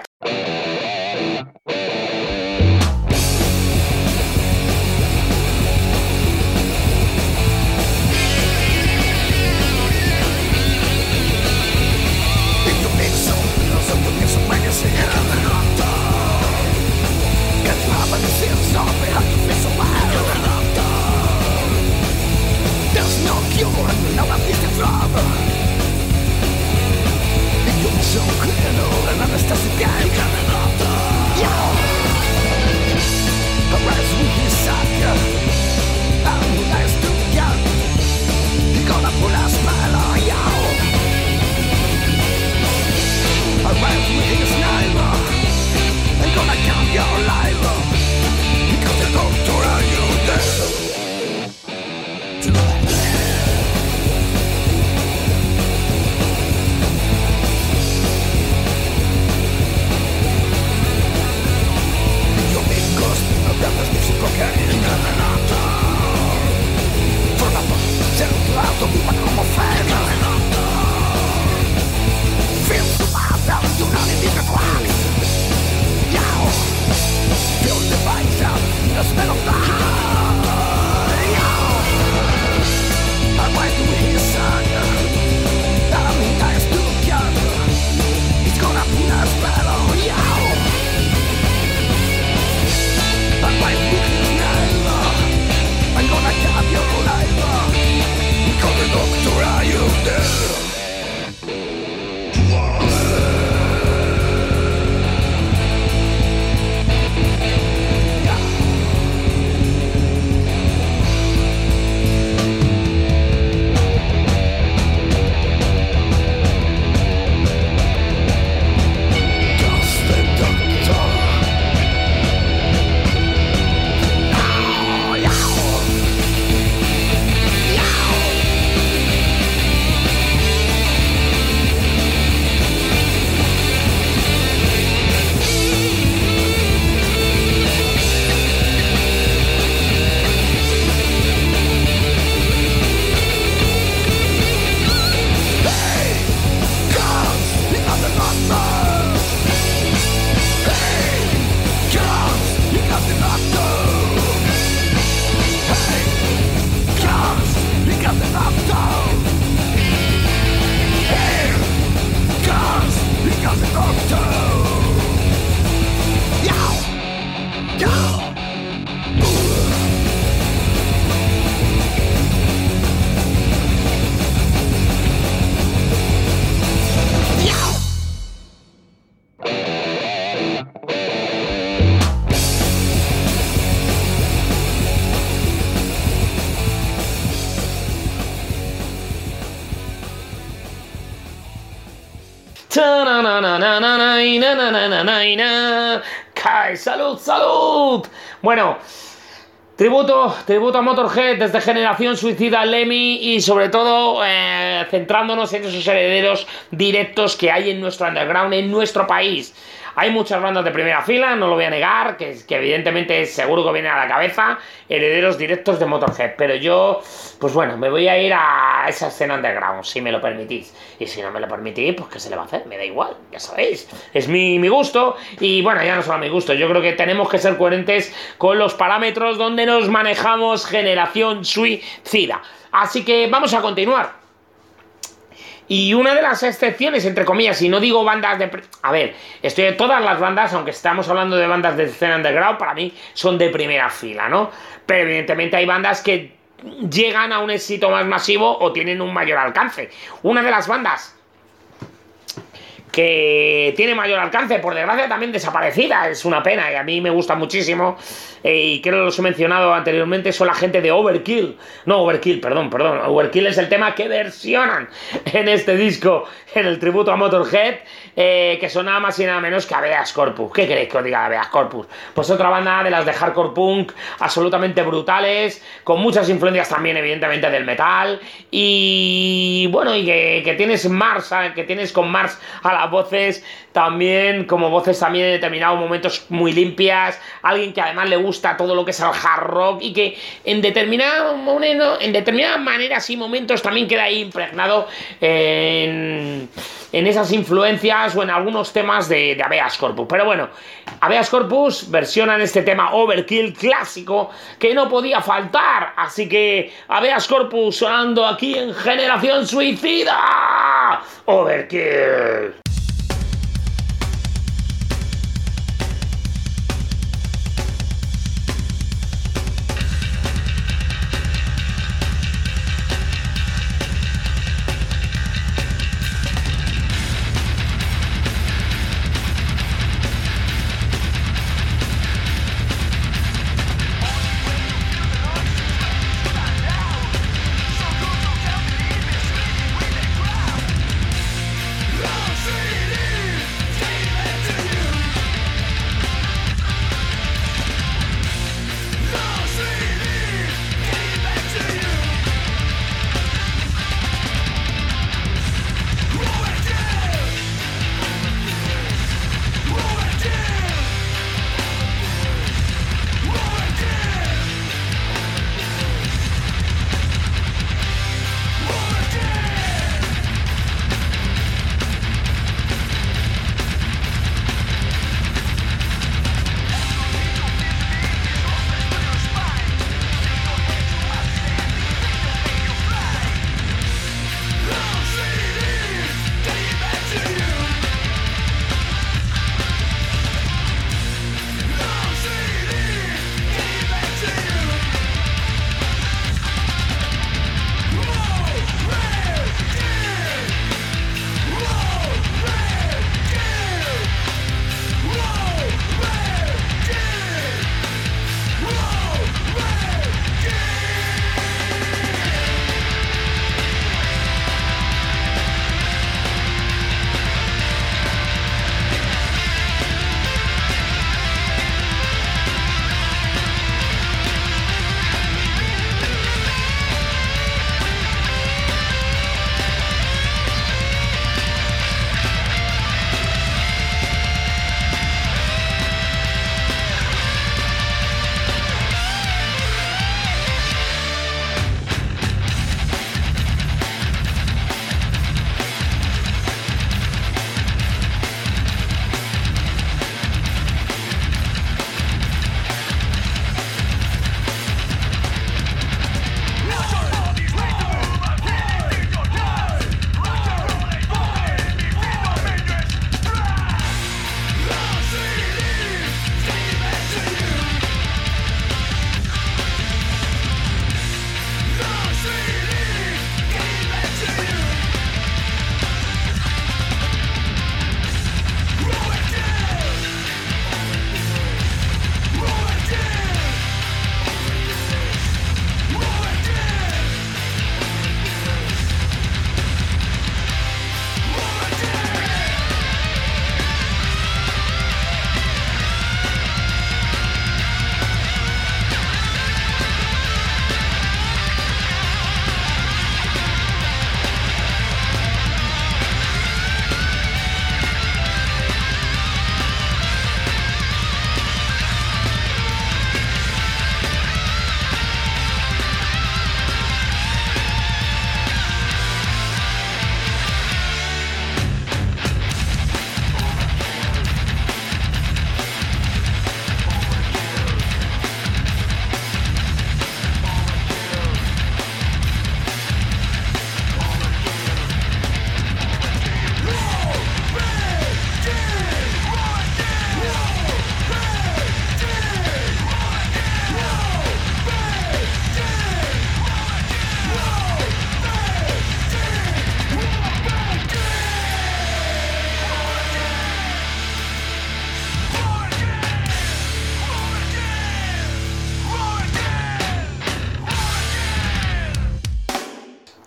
¡Salud, salud! Bueno, tributo, tributo a Motorhead desde Generación Suicida, Lemmy y sobre todo eh, centrándonos en esos herederos directos que hay en nuestro underground, en nuestro país. Hay muchas bandas de primera fila, no lo voy a negar, que, que evidentemente seguro que vienen a la cabeza, herederos directos de Motorhead, pero yo, pues bueno, me voy a ir a esa escena underground, si me lo permitís. Y si no me lo permitís, pues ¿qué se le va a hacer? Me da igual, ya sabéis, es mi, mi gusto, y bueno, ya no solo mi gusto, yo creo que tenemos que ser coherentes con los parámetros donde nos manejamos Generación Suicida. Así que vamos a continuar. Y una de las excepciones, entre comillas, y no digo bandas de... A ver, estoy de todas las bandas, aunque estamos hablando de bandas de escena underground, para mí son de primera fila, ¿no? Pero evidentemente hay bandas que llegan a un éxito más masivo o tienen un mayor alcance. Una de las bandas que tiene mayor alcance, por desgracia también desaparecida, es una pena, y a mí me gusta muchísimo, eh, y creo que los he mencionado anteriormente, son la gente de Overkill, no Overkill, perdón, perdón, Overkill es el tema que versionan en este disco, en el tributo a Motorhead, eh, que son nada más y nada menos que Habeas Corpus. ¿Qué queréis que os diga de Habeas Corpus? Pues otra banda de las de hardcore punk, absolutamente brutales, con muchas influencias también evidentemente del metal, y bueno, y que, que tienes Mars, que tienes con Mars a la voces también, como voces también en determinados momentos muy limpias, alguien que además le gusta todo lo que es el hard rock y que en determinado momento, en determinadas maneras y momentos también queda ahí impregnado en, en esas influencias o en algunos temas de, de Habeas Corpus. Pero bueno, Habeas Corpus versionan este tema Overkill clásico que no podía faltar, así que Habeas Corpus sonando aquí en Generación Suicida, Overkill. See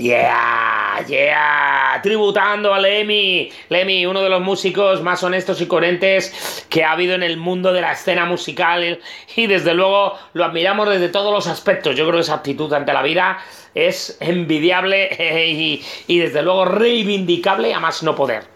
Yeah, yeah, tributando a Lemmy. Lemmy, uno de los músicos más honestos y coherentes que ha habido en el mundo de la escena musical, y desde luego lo admiramos desde todos los aspectos. Yo creo que esa actitud ante la vida es envidiable eh, y, y desde luego reivindicable a más no poder.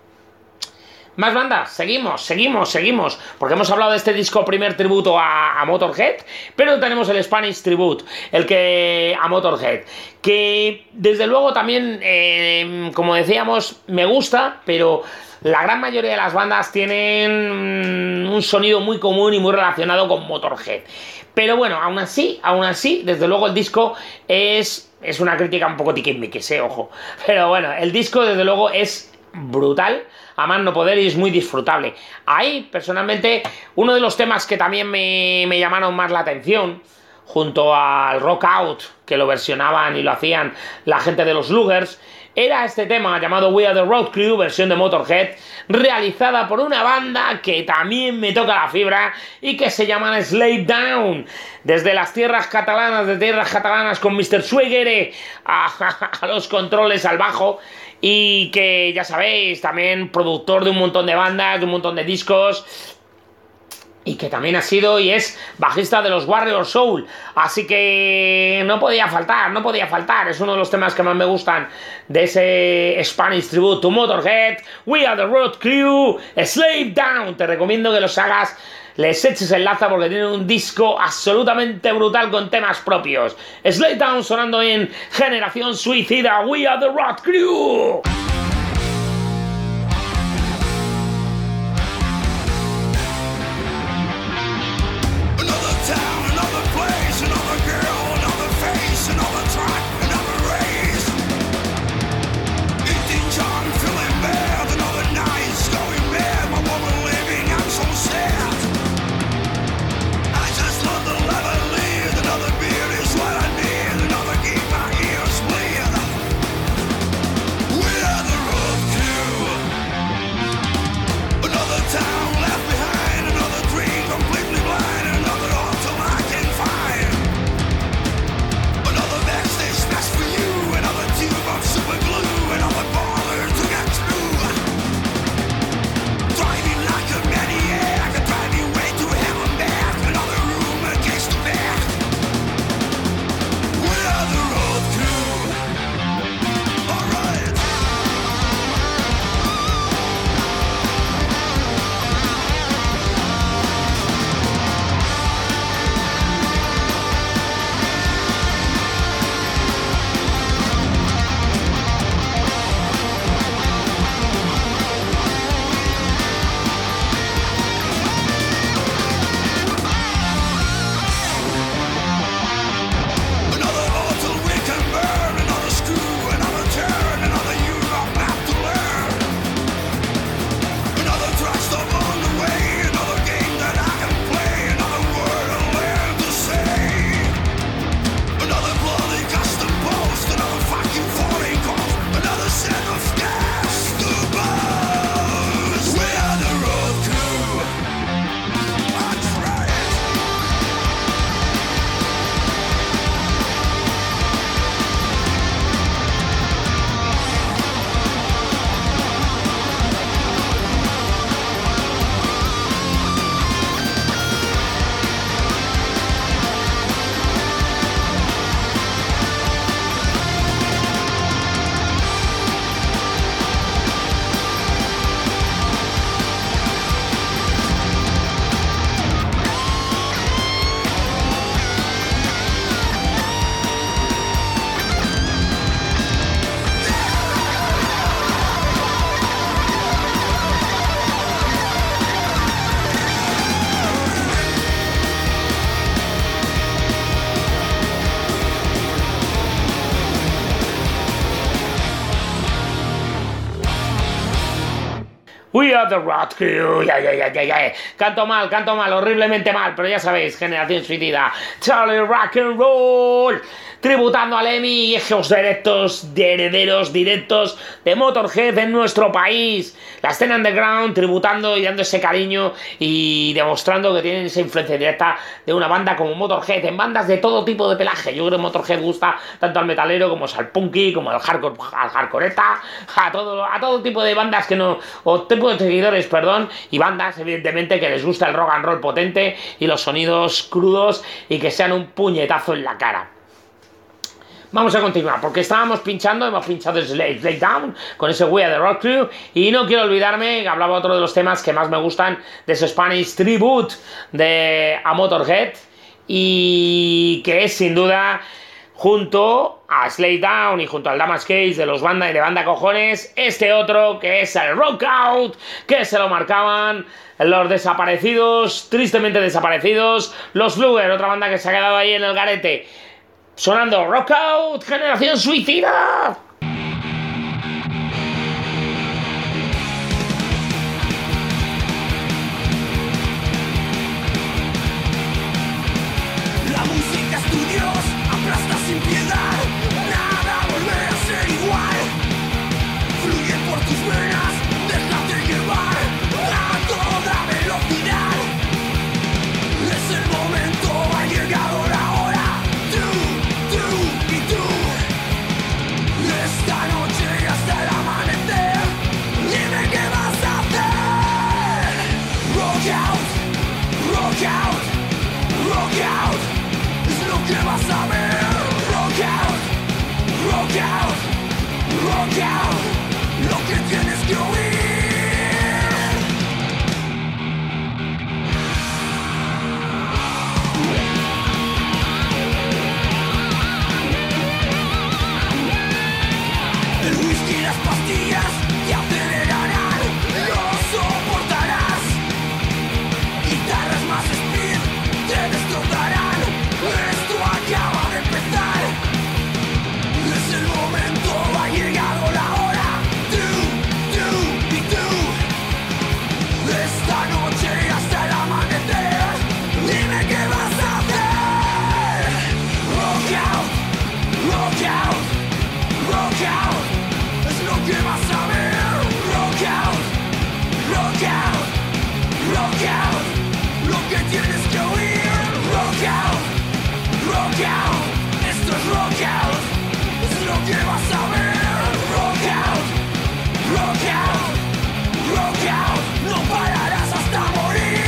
Más bandas, seguimos, seguimos, seguimos, porque hemos hablado de este disco primer tributo a, a Motorhead, pero tenemos el Spanish Tribute, el que a Motorhead, que desde luego también, eh, como decíamos, me gusta, pero la gran mayoría de las bandas tienen un sonido muy común y muy relacionado con Motorhead. Pero bueno, aún así, aún así, desde luego el disco es, es una crítica un poco tiquismiquis, eh, ojo, pero bueno, el disco desde luego es brutal, a más no poder, y es muy disfrutable. Ahí, personalmente, uno de los temas que también me, me llamaron más la atención, junto al Rock Out, que lo versionaban y lo hacían la gente de los Lugers, era este tema llamado We Are The Road Crew, versión de Motorhead, realizada por una banda que también me toca la fibra y que se llama Slave Down. Desde las tierras catalanas, de tierras catalanas con mister Swigere a, a los controles al bajo, y que ya sabéis, también productor de un montón de bandas, de un montón de discos, y que también ha sido y es bajista de los Warrior Soul, así que no podía faltar, no podía faltar, es uno de los temas que más me gustan de ese Spanish Tribute to Motorhead, We Are The Road Crew, Slave Down. Te recomiendo que los hagas, les eches el lazo porque tienen un disco absolutamente brutal con temas propios. Slave Down sonando en Generación Suicida, We Are The Road Crew. We are the We are the Rock Crew. Ya, ya, ya, ya, ya. Canto mal, canto mal, horriblemente mal, pero ya sabéis, Generación Suicida. Charlie Rock and Roll. Tributando a Lemmy y esos directos de herederos directos de Motorhead en nuestro país. La escena underground tributando y dando ese cariño y demostrando que tienen esa influencia directa de una banda como Motorhead, en bandas de todo tipo de pelaje. Yo creo que Motorhead gusta tanto al metalero como al punky, como al hardcore, al hardcoreta, a todo, a todo tipo de bandas que no, o tipo de seguidores, perdón, y bandas, evidentemente, que les gusta el rock and roll potente y los sonidos crudos y que sean un puñetazo en la cara. Vamos a continuar, porque estábamos pinchando, hemos pinchado Slave, Slave Down con ese We Are the Rock Crew, y no quiero olvidarme que hablaba otro de los temas que más me gustan de ese Spanish Tribute de a Motorhead, y que es sin duda, junto a Slave Down y junto al Damage Case de los banda y de banda cojones, este otro que es el Rock Out, que se lo marcaban los desaparecidos, tristemente desaparecidos, los Fluger, otra banda que se ha quedado ahí en el garete. Sonando Rock Out, Generación Suicida. La música es tu Dios, aplasta sin piedad, nada volverá a ser igual. Fluye por tus venas, déjate llevar a toda velocidad. Es el momento, ha llegado la hora. Tú, tú y tú. Esta noche hasta el amanecer, dime qué vas a hacer. Rock out, rock out, rock out. Es lo que vas a ver. Rock out, rock out, rock out. Lo que tienes que oír. El whisky y las pastillas te acelerarán, lo soportarás. Guitarras más speed te destrozarán. Esto acaba de empezar. Es el momento, ha llegado la hora. Tú, tú y tú. Esta noche hasta el amanecer, dime qué vas a hacer. Rock out, rock out, rock out. Es lo que vas a ver. Rock out, rock out, rock out. Lo que tienes que oír. Rock out, rock out. Esto es rock out. Es lo que vas a ver. Rock out, rock out, rock out. No pararás hasta morir.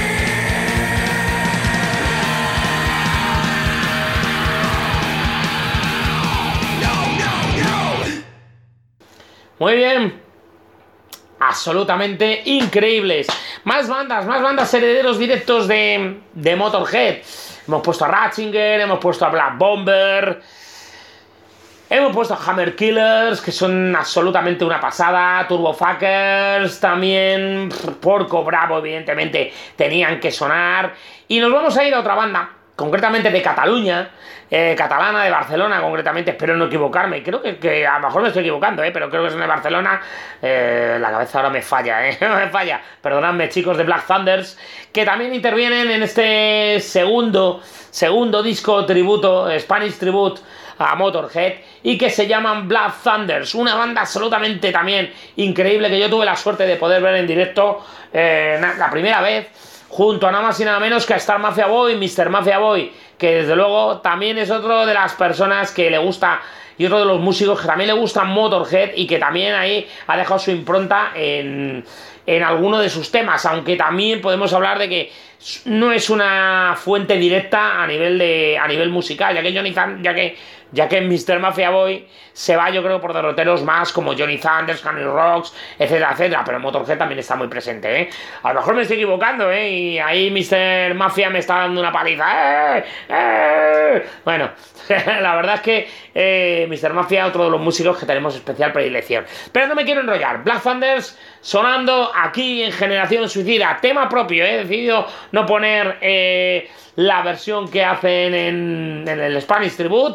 No, no, no. Muy bien. Absolutamente increíbles. Más bandas, más bandas herederos directos de, de Motorhead. Hemos puesto a Ratzinger, hemos puesto a Black Bomber, hemos puesto a Hammer Killers, que son absolutamente una pasada. Turbofuckers también. Porco Bravo, evidentemente, tenían que sonar. Y nos vamos a ir a otra banda, concretamente de Cataluña, eh, catalana, de Barcelona concretamente, espero no equivocarme, creo que, que a lo mejor me estoy equivocando, eh, pero creo que es de Barcelona, eh, la cabeza ahora me falla, eh, me falla, perdonadme chicos de Black Thunders, que también intervienen en este segundo, segundo disco tributo, Spanish Tribute a Motorhead, y que se llaman Black Thunders, una banda absolutamente también increíble que yo tuve la suerte de poder ver en directo eh, la primera vez, junto a nada más y nada menos que a Star Mafia Boy, mister Mafia Boy, que desde luego también es otro de las personas que le gusta y otro de los músicos que también le gusta Motorhead y que también ahí ha dejado su impronta en, en alguno de sus temas, aunque también podemos hablar de que no es una fuente directa a nivel de a nivel musical, ya que Johnny Thunders, ya que ya que mister Mafia Boy se va, yo creo, por derroteros más como Johnny Thunders, Honey Rocks, etcétera, etcétera, pero Motorhead también está muy presente, ¿eh? A lo mejor me estoy equivocando, ¿eh? Y ahí mister Mafia me está dando una paliza, ¡eh! ¡eh! Bueno, la verdad es que eh, mister Mafia, otro de los músicos que tenemos especial predilección. Pero no me quiero enrollar. Black Thunders sonando aquí en Generación Suicida, tema propio, ¿eh? He decidido no poner eh, la versión que hacen en, en el Spanish Tribute, y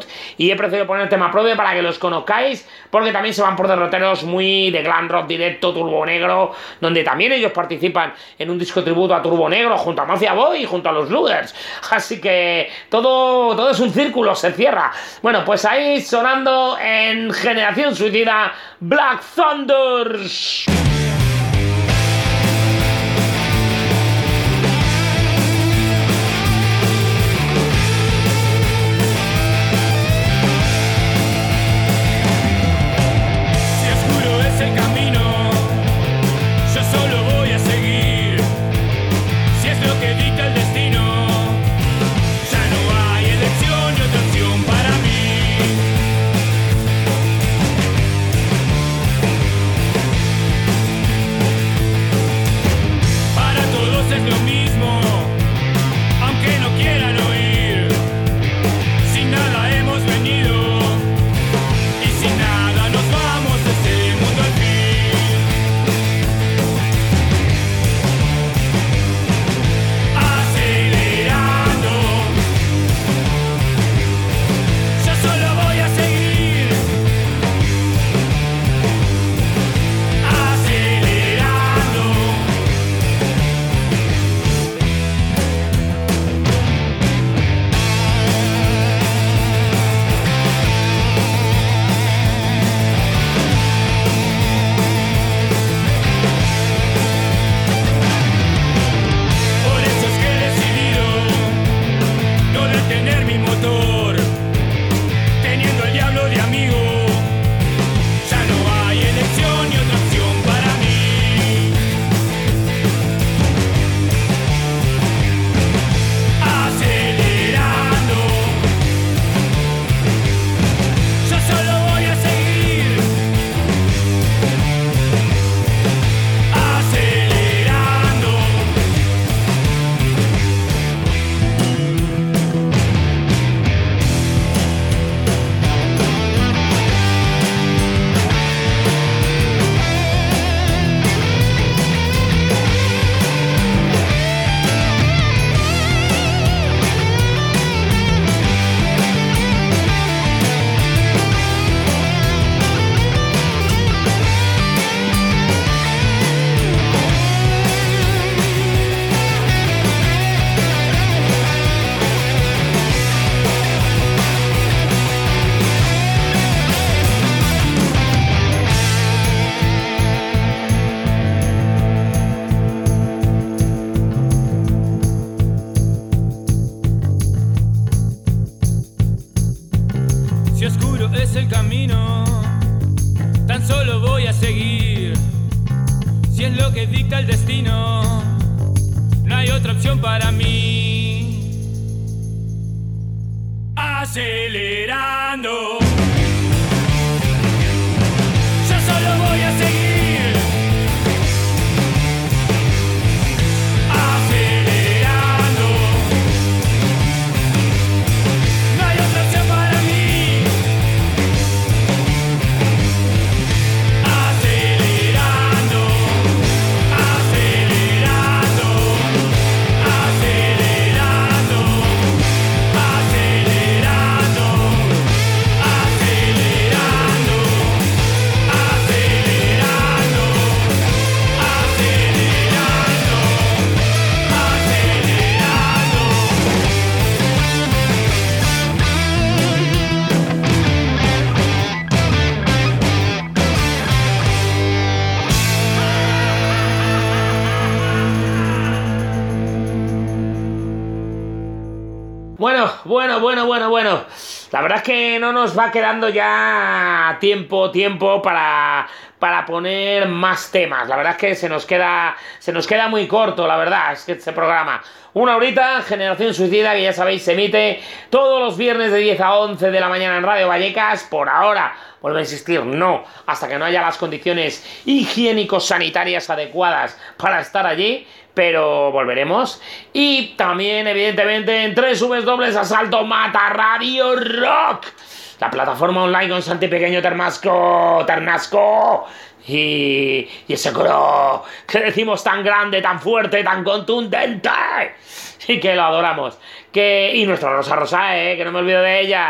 he preferido poner el tema propio para que los conozcáis, porque también se van por derroteros muy de glam rock directo, Turbo Negro, donde también ellos participan en un disco tributo a Turbo Negro junto a Mafia Boy y junto a los Lugers. Así que todo, todo es un círculo, se cierra. Bueno, pues ahí sonando en Generación Suicida, Black Thunders. Acelerando. Yo solo voy a seguir acelerando. No hay otra opción para mí. Acelerando, acelerando, acelerando, acelerando, acelerando, acelerando, Bueno, bueno, bueno, bueno, bueno. La verdad es que no nos va quedando ya tiempo, tiempo para, para poner más temas. La verdad es que se nos queda, se nos queda muy corto, la verdad, es que este programa. Una horita, Generación Suicida, que ya sabéis, se emite todos los viernes de diez a once de la mañana en Radio Vallecas. Por ahora, vuelvo a insistir, no, hasta que no haya las condiciones higiénico-sanitarias adecuadas para estar allí, pero volveremos. Y también, evidentemente, en tres w dobles Asalto Mata Radio Rock, la plataforma online con Santi Pequeño Ternasco, Ternasco y, y ese coro que decimos tan grande, tan fuerte, tan contundente y que lo adoramos. Que, y nuestra Rosa Rosa, eh, que no me olvido de ella,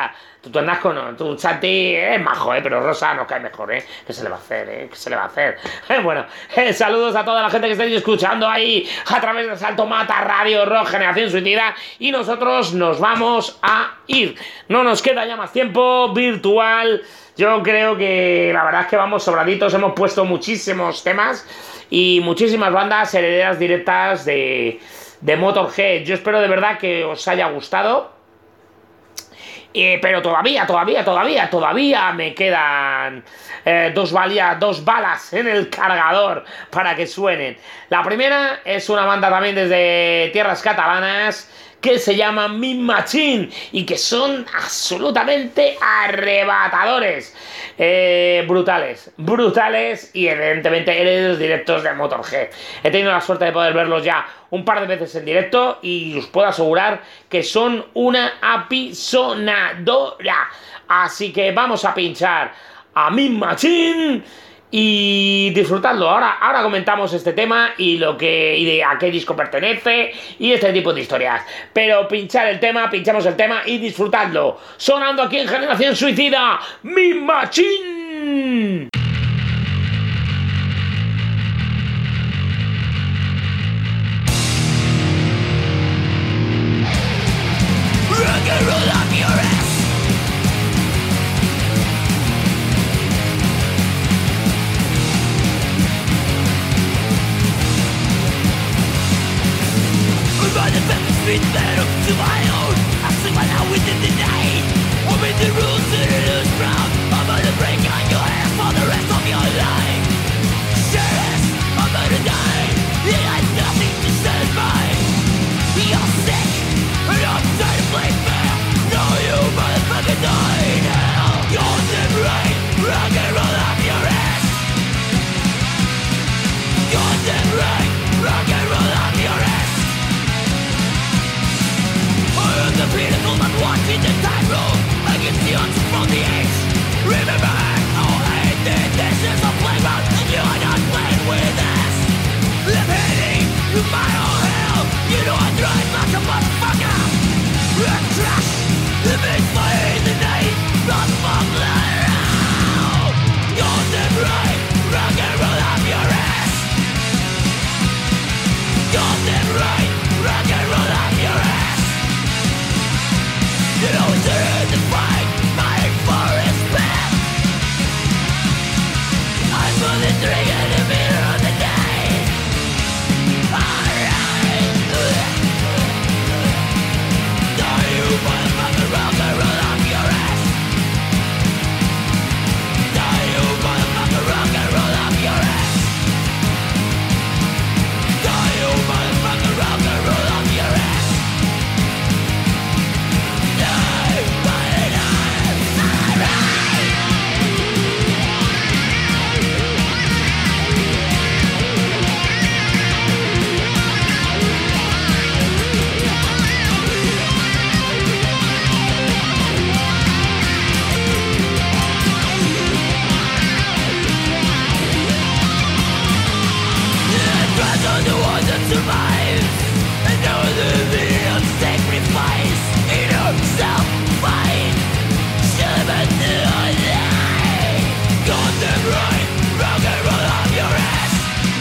Tú, tú Nasco no, tú Santi es majo, ¿eh? Pero Rosa nos cae mejor, ¿eh? ¿Qué se le va a hacer, eh? ¿Qué se le va a hacer? Eh, bueno, eh, saludos a toda la gente que estáis escuchando ahí a través de Salto Mata, Radio Rock, Generación Suicida, y nosotros nos vamos a ir. No nos queda ya más tiempo virtual. Yo creo que la verdad es que vamos sobraditos, hemos puesto muchísimos temas y muchísimas bandas herederas directas de, de Motorhead. Yo espero de verdad que os haya gustado. Eh, pero todavía, todavía, todavía, todavía me quedan eh, dos, balia, dos balas en el cargador para que suenen. La primera es una banda también desde tierras catalanas que se llama Mean Machine y que son absolutamente arrebatadores, eh, brutales, brutales y evidentemente herederos directos de Motorhead. He tenido la suerte de poder verlos ya un par de veces en directo y os puedo asegurar que son una apisonadora. Así que vamos a pinchar a Mean Machine y disfrutadlo. Ahora, ahora comentamos este tema y lo que y de a qué disco pertenece y este tipo de historias. Pero pinchar el tema, pinchamos el tema y disfrutadlo. Sonando aquí en Generación Suicida, Mean Machine. Rock and roll up your ass. By the pepper street that up to my own, I sing my out within the night. Obey the rules to the loose ground. I'm gonna break on your ass for the rest of your life. Serious, I'm gonna die. You got nothing to satisfy. You're sick, and I'm trying to play fair. No, you motherfucker die now. You're the right, rock and roll up your ass. You're the right, rock and roll up your ass. The pinnacle not watching the tightrope against the odds from the edge. Remember, oh, I did this is a playground and you are not playing with us. I'm heading to my own hell. You know I drive like a motherfucker. I'm trash. The big fire in the night. Not my blood. You're the right. Rock and roll up your ass. You're the right. Rock and roll up your ass. You know it's in the fight, fight for respect. I put the trigger in the middle of the night. Alright. Die you motherfucker, rock and roll up your ass. Die you motherfucker, rock and roll up your ass. Die you motherfucker, rock and roll up your ass. Survives and know the meaning of sacrifice. In yourself, fight. Shove it to a lie. Goddamn right, rock and roll up your ass.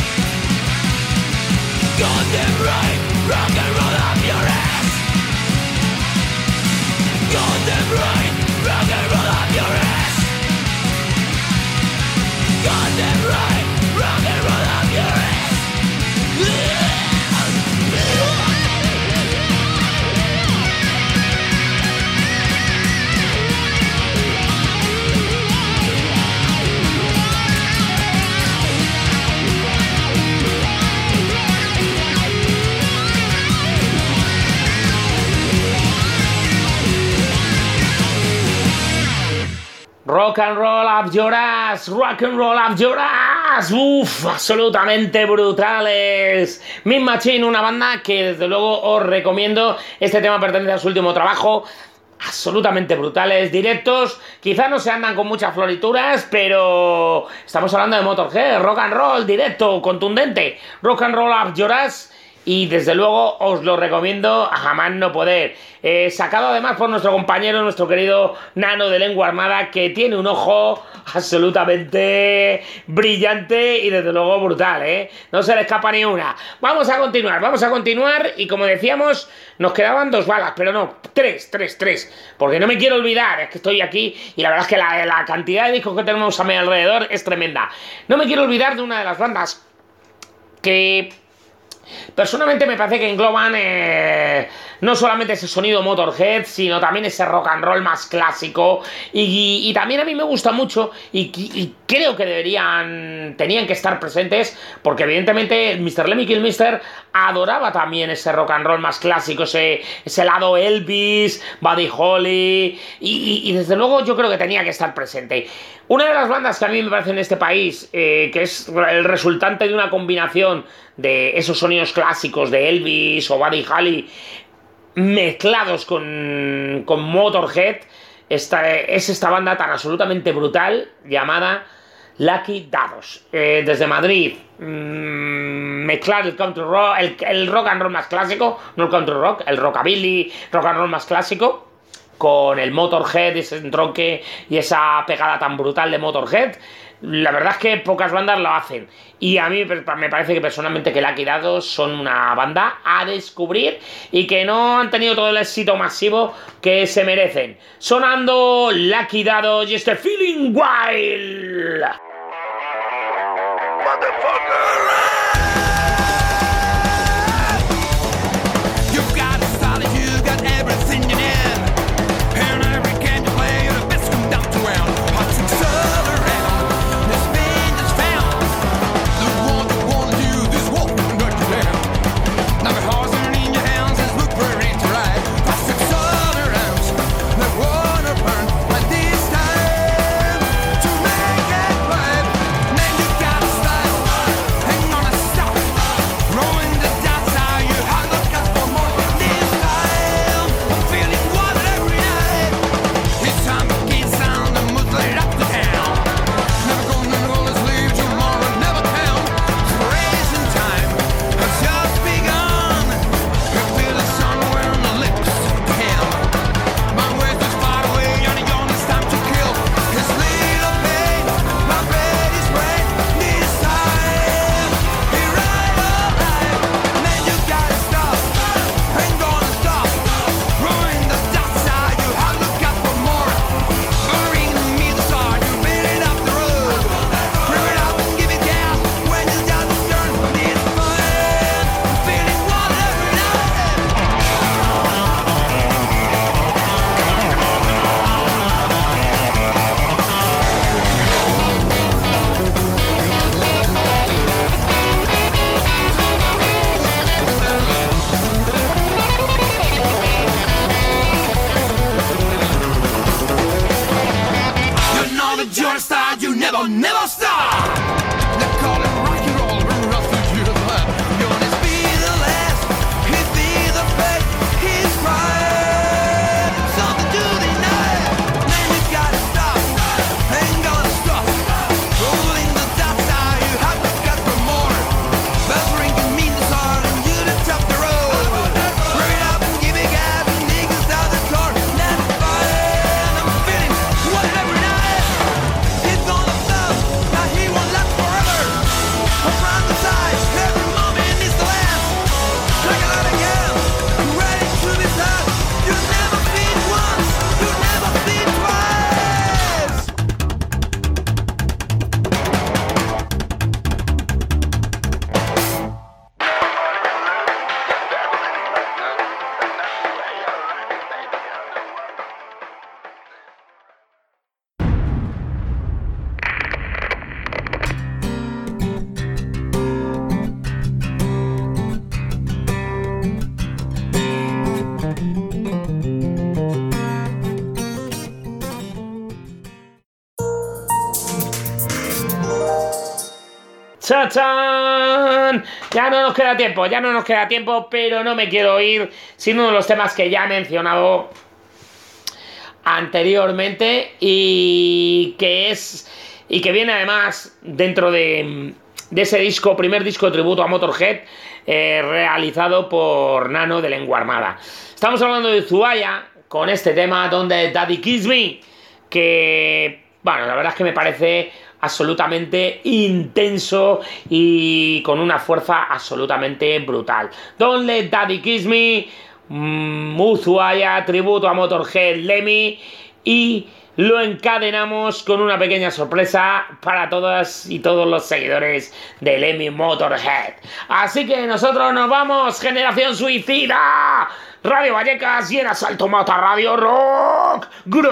Goddamn right, rock and roll up your ass. Goddamn right, rock and roll up your ass. Goddamn right, rock and roll up your ass. Rock and roll up your ass, rock and roll up your ass. Uff, absolutamente brutales. Mean Machine, una banda que desde luego os recomiendo. Este tema pertenece a su último trabajo. Absolutamente brutales, directos. Quizás no se andan con muchas florituras, pero estamos hablando de Motorhead, rock and roll, directo, contundente. Rock and roll up your ass. y desde luego os lo recomiendo a jamás no poder. Eh, sacado además por nuestro compañero, nuestro querido Nano de Lengua Armada, que tiene un ojo absolutamente brillante y desde luego brutal, ¿eh? No se le escapa ni una. Vamos a continuar, vamos a continuar y como decíamos, nos quedaban dos balas, pero no, tres, tres, tres, porque no me quiero olvidar, es que estoy aquí y la verdad es que la, la cantidad de discos que tenemos a mi alrededor es tremenda. No me quiero olvidar de una de las bandas que personalmente me parece que engloban eh, no solamente ese sonido Motorhead, sino también ese rock and roll más clásico y, y, y también a mí me gusta mucho y, y creo que deberían, tenían que estar presentes porque evidentemente mister Lemmy Kilmister adoraba también ese rock and roll más clásico, ese, ese lado Elvis, Buddy Holly y, y, y desde luego yo creo que tenía que estar presente. Una de las bandas que a mí me parece en este país, eh, que es el resultante de una combinación de esos sonidos clásicos de Elvis o Buddy Holly mezclados con, con Motorhead, esta, es esta banda tan absolutamente brutal llamada Lucky Dados. Eh, desde Madrid, mmm, mezclar el country rock, el, el rock and roll más clásico, no el country rock, el rockabilly, rock and roll más clásico, con el Motorhead, ese entronque y esa pegada tan brutal de Motorhead. La verdad es que pocas bandas lo hacen y a mí me parece que personalmente que Lucky Dados son una banda a descubrir y que no han tenido todo el éxito masivo que se merecen. Sonando Lucky Dados y este Feeling Wild. ¡Chachán! Ya no nos queda tiempo, ya no nos queda tiempo, pero no me quiero ir sin uno de los temas que ya he mencionado anteriormente y que es y que viene además dentro de de ese disco, primer disco de tributo a Motorhead, eh, realizado por Nano de Lengua Armada. Estamos hablando de Ushuaia con este tema, Donde Daddy Kiss Me, que, bueno, la verdad es que me parece absolutamente intenso y con una fuerza absolutamente brutal. Don't Let Daddy Kiss Me, mm, Ushuaia, tributo a Motorhead, Lemmy, y lo encadenamos con una pequeña sorpresa para todas y todos los seguidores de Lemmy Motorhead. Así que nosotros nos vamos, Generación Suicida, Radio Vallecas y en Asalto Mata Radio Rock.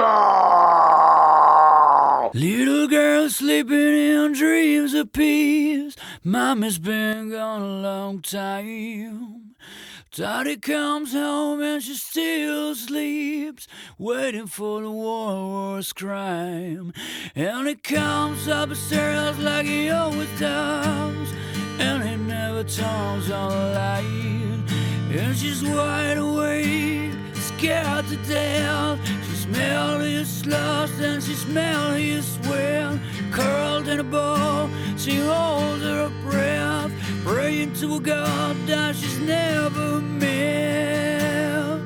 ¡Grow! Little girl sleeping in dreams of peace. Mommy's been gone a long time. Daddy comes home and she still sleeps, waiting for the war's crime. And he comes upstairs like he always does, and he never turns on the light. And she's wide awake, scared to death. She smells his slush and she smells his sweat. Curled in a ball, she holds her breath, praying to a God that she's never met.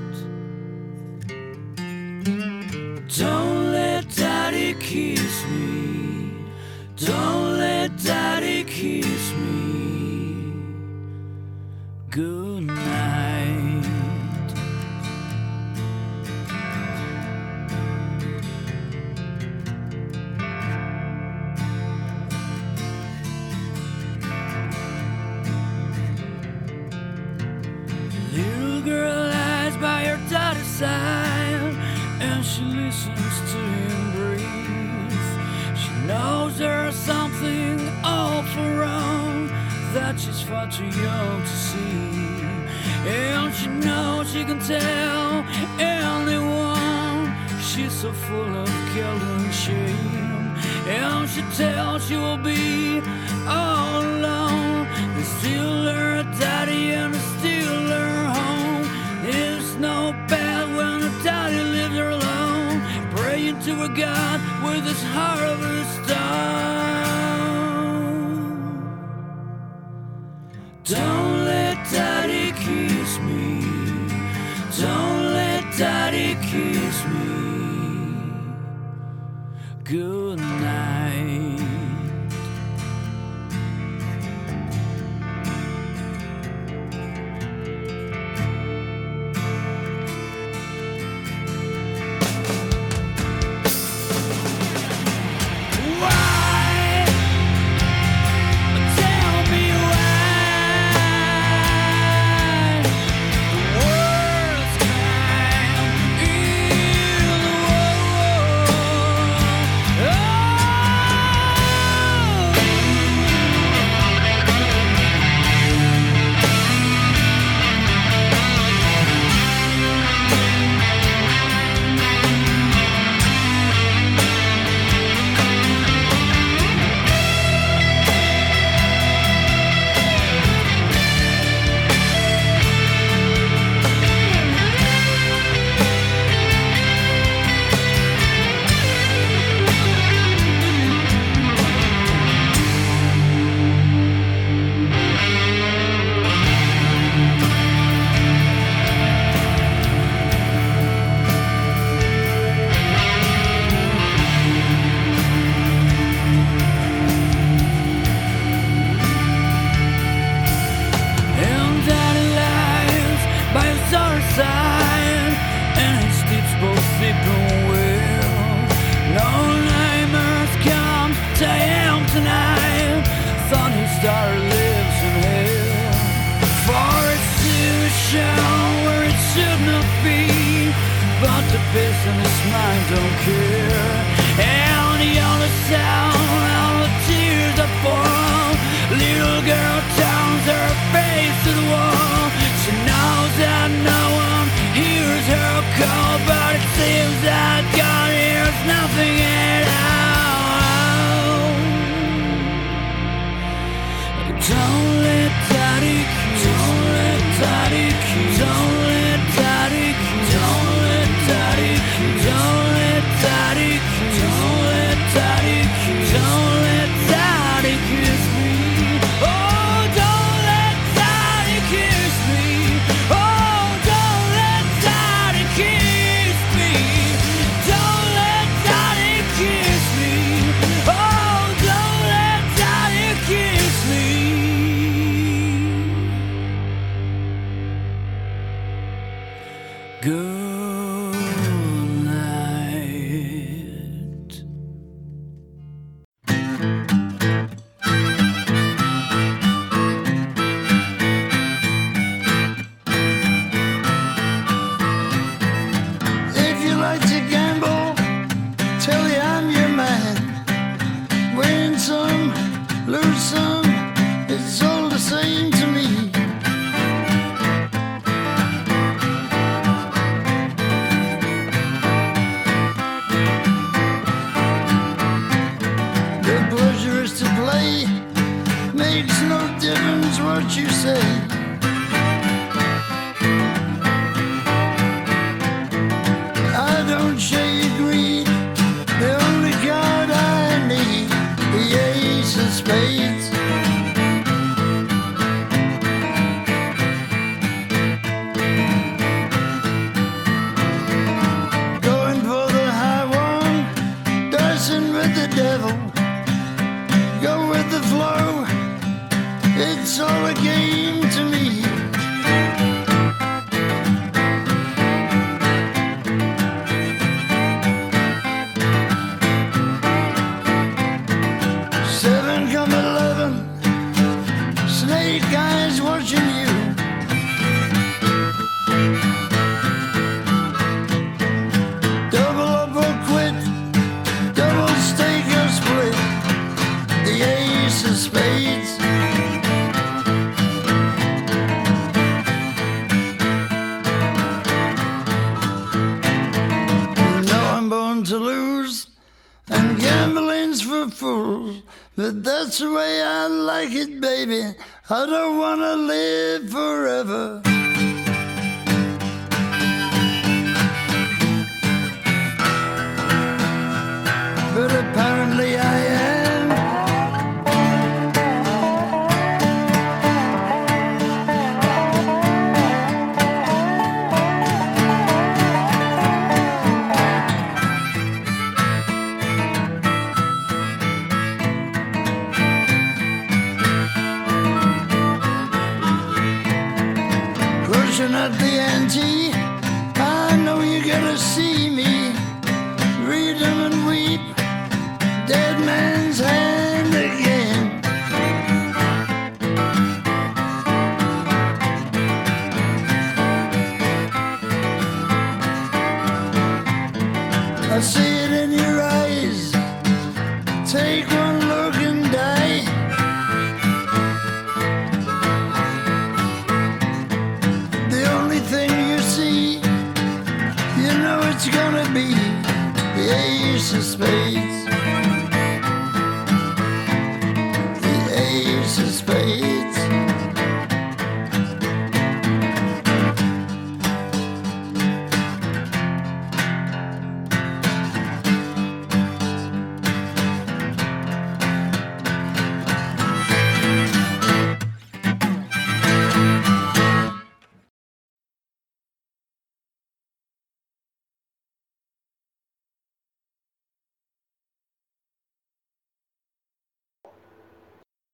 Don't let Daddy kiss me. Don't let Daddy kiss me. Good night. Little girl lies by her daddy's side, and she listens to him breathe. She knows there's something awful wrong that she's far too young to see, and she knows she can tell anyone. She's so full of guilt and shame, and she tells she will be all alone. They steal her daddy and they steal her home. It's no bad when her daddy lives her alone, praying to a God with his heart of a stone. Don't let Daddy kiss me. Don't let Daddy kiss me. Good night. Don't let Daddy kiss me. Good night. If you like to gamble, tell you I'm your man. Win some, lose some, it's all the same to me. The pleasure is to play, makes no difference what you say. I don't share your greed, the only card I need, the ace of spades. Going for the high one, dancing with the devil. Go with the flow, it's all a game to me. Seven come eleven, snake eyes watching you. Double up or quit, double stake or split, the ace of spades. You know I'm born to lose, and gambling's for fools. But that's the way I like it, baby. I don't wanna live forever. But apparently I am. Pushing at the ante, I know you gotta see me. Read them and weep, dead man's hand again. I see it in your eyes, take one look and die. The only thing you see, you know it's gonna be the ace of spades.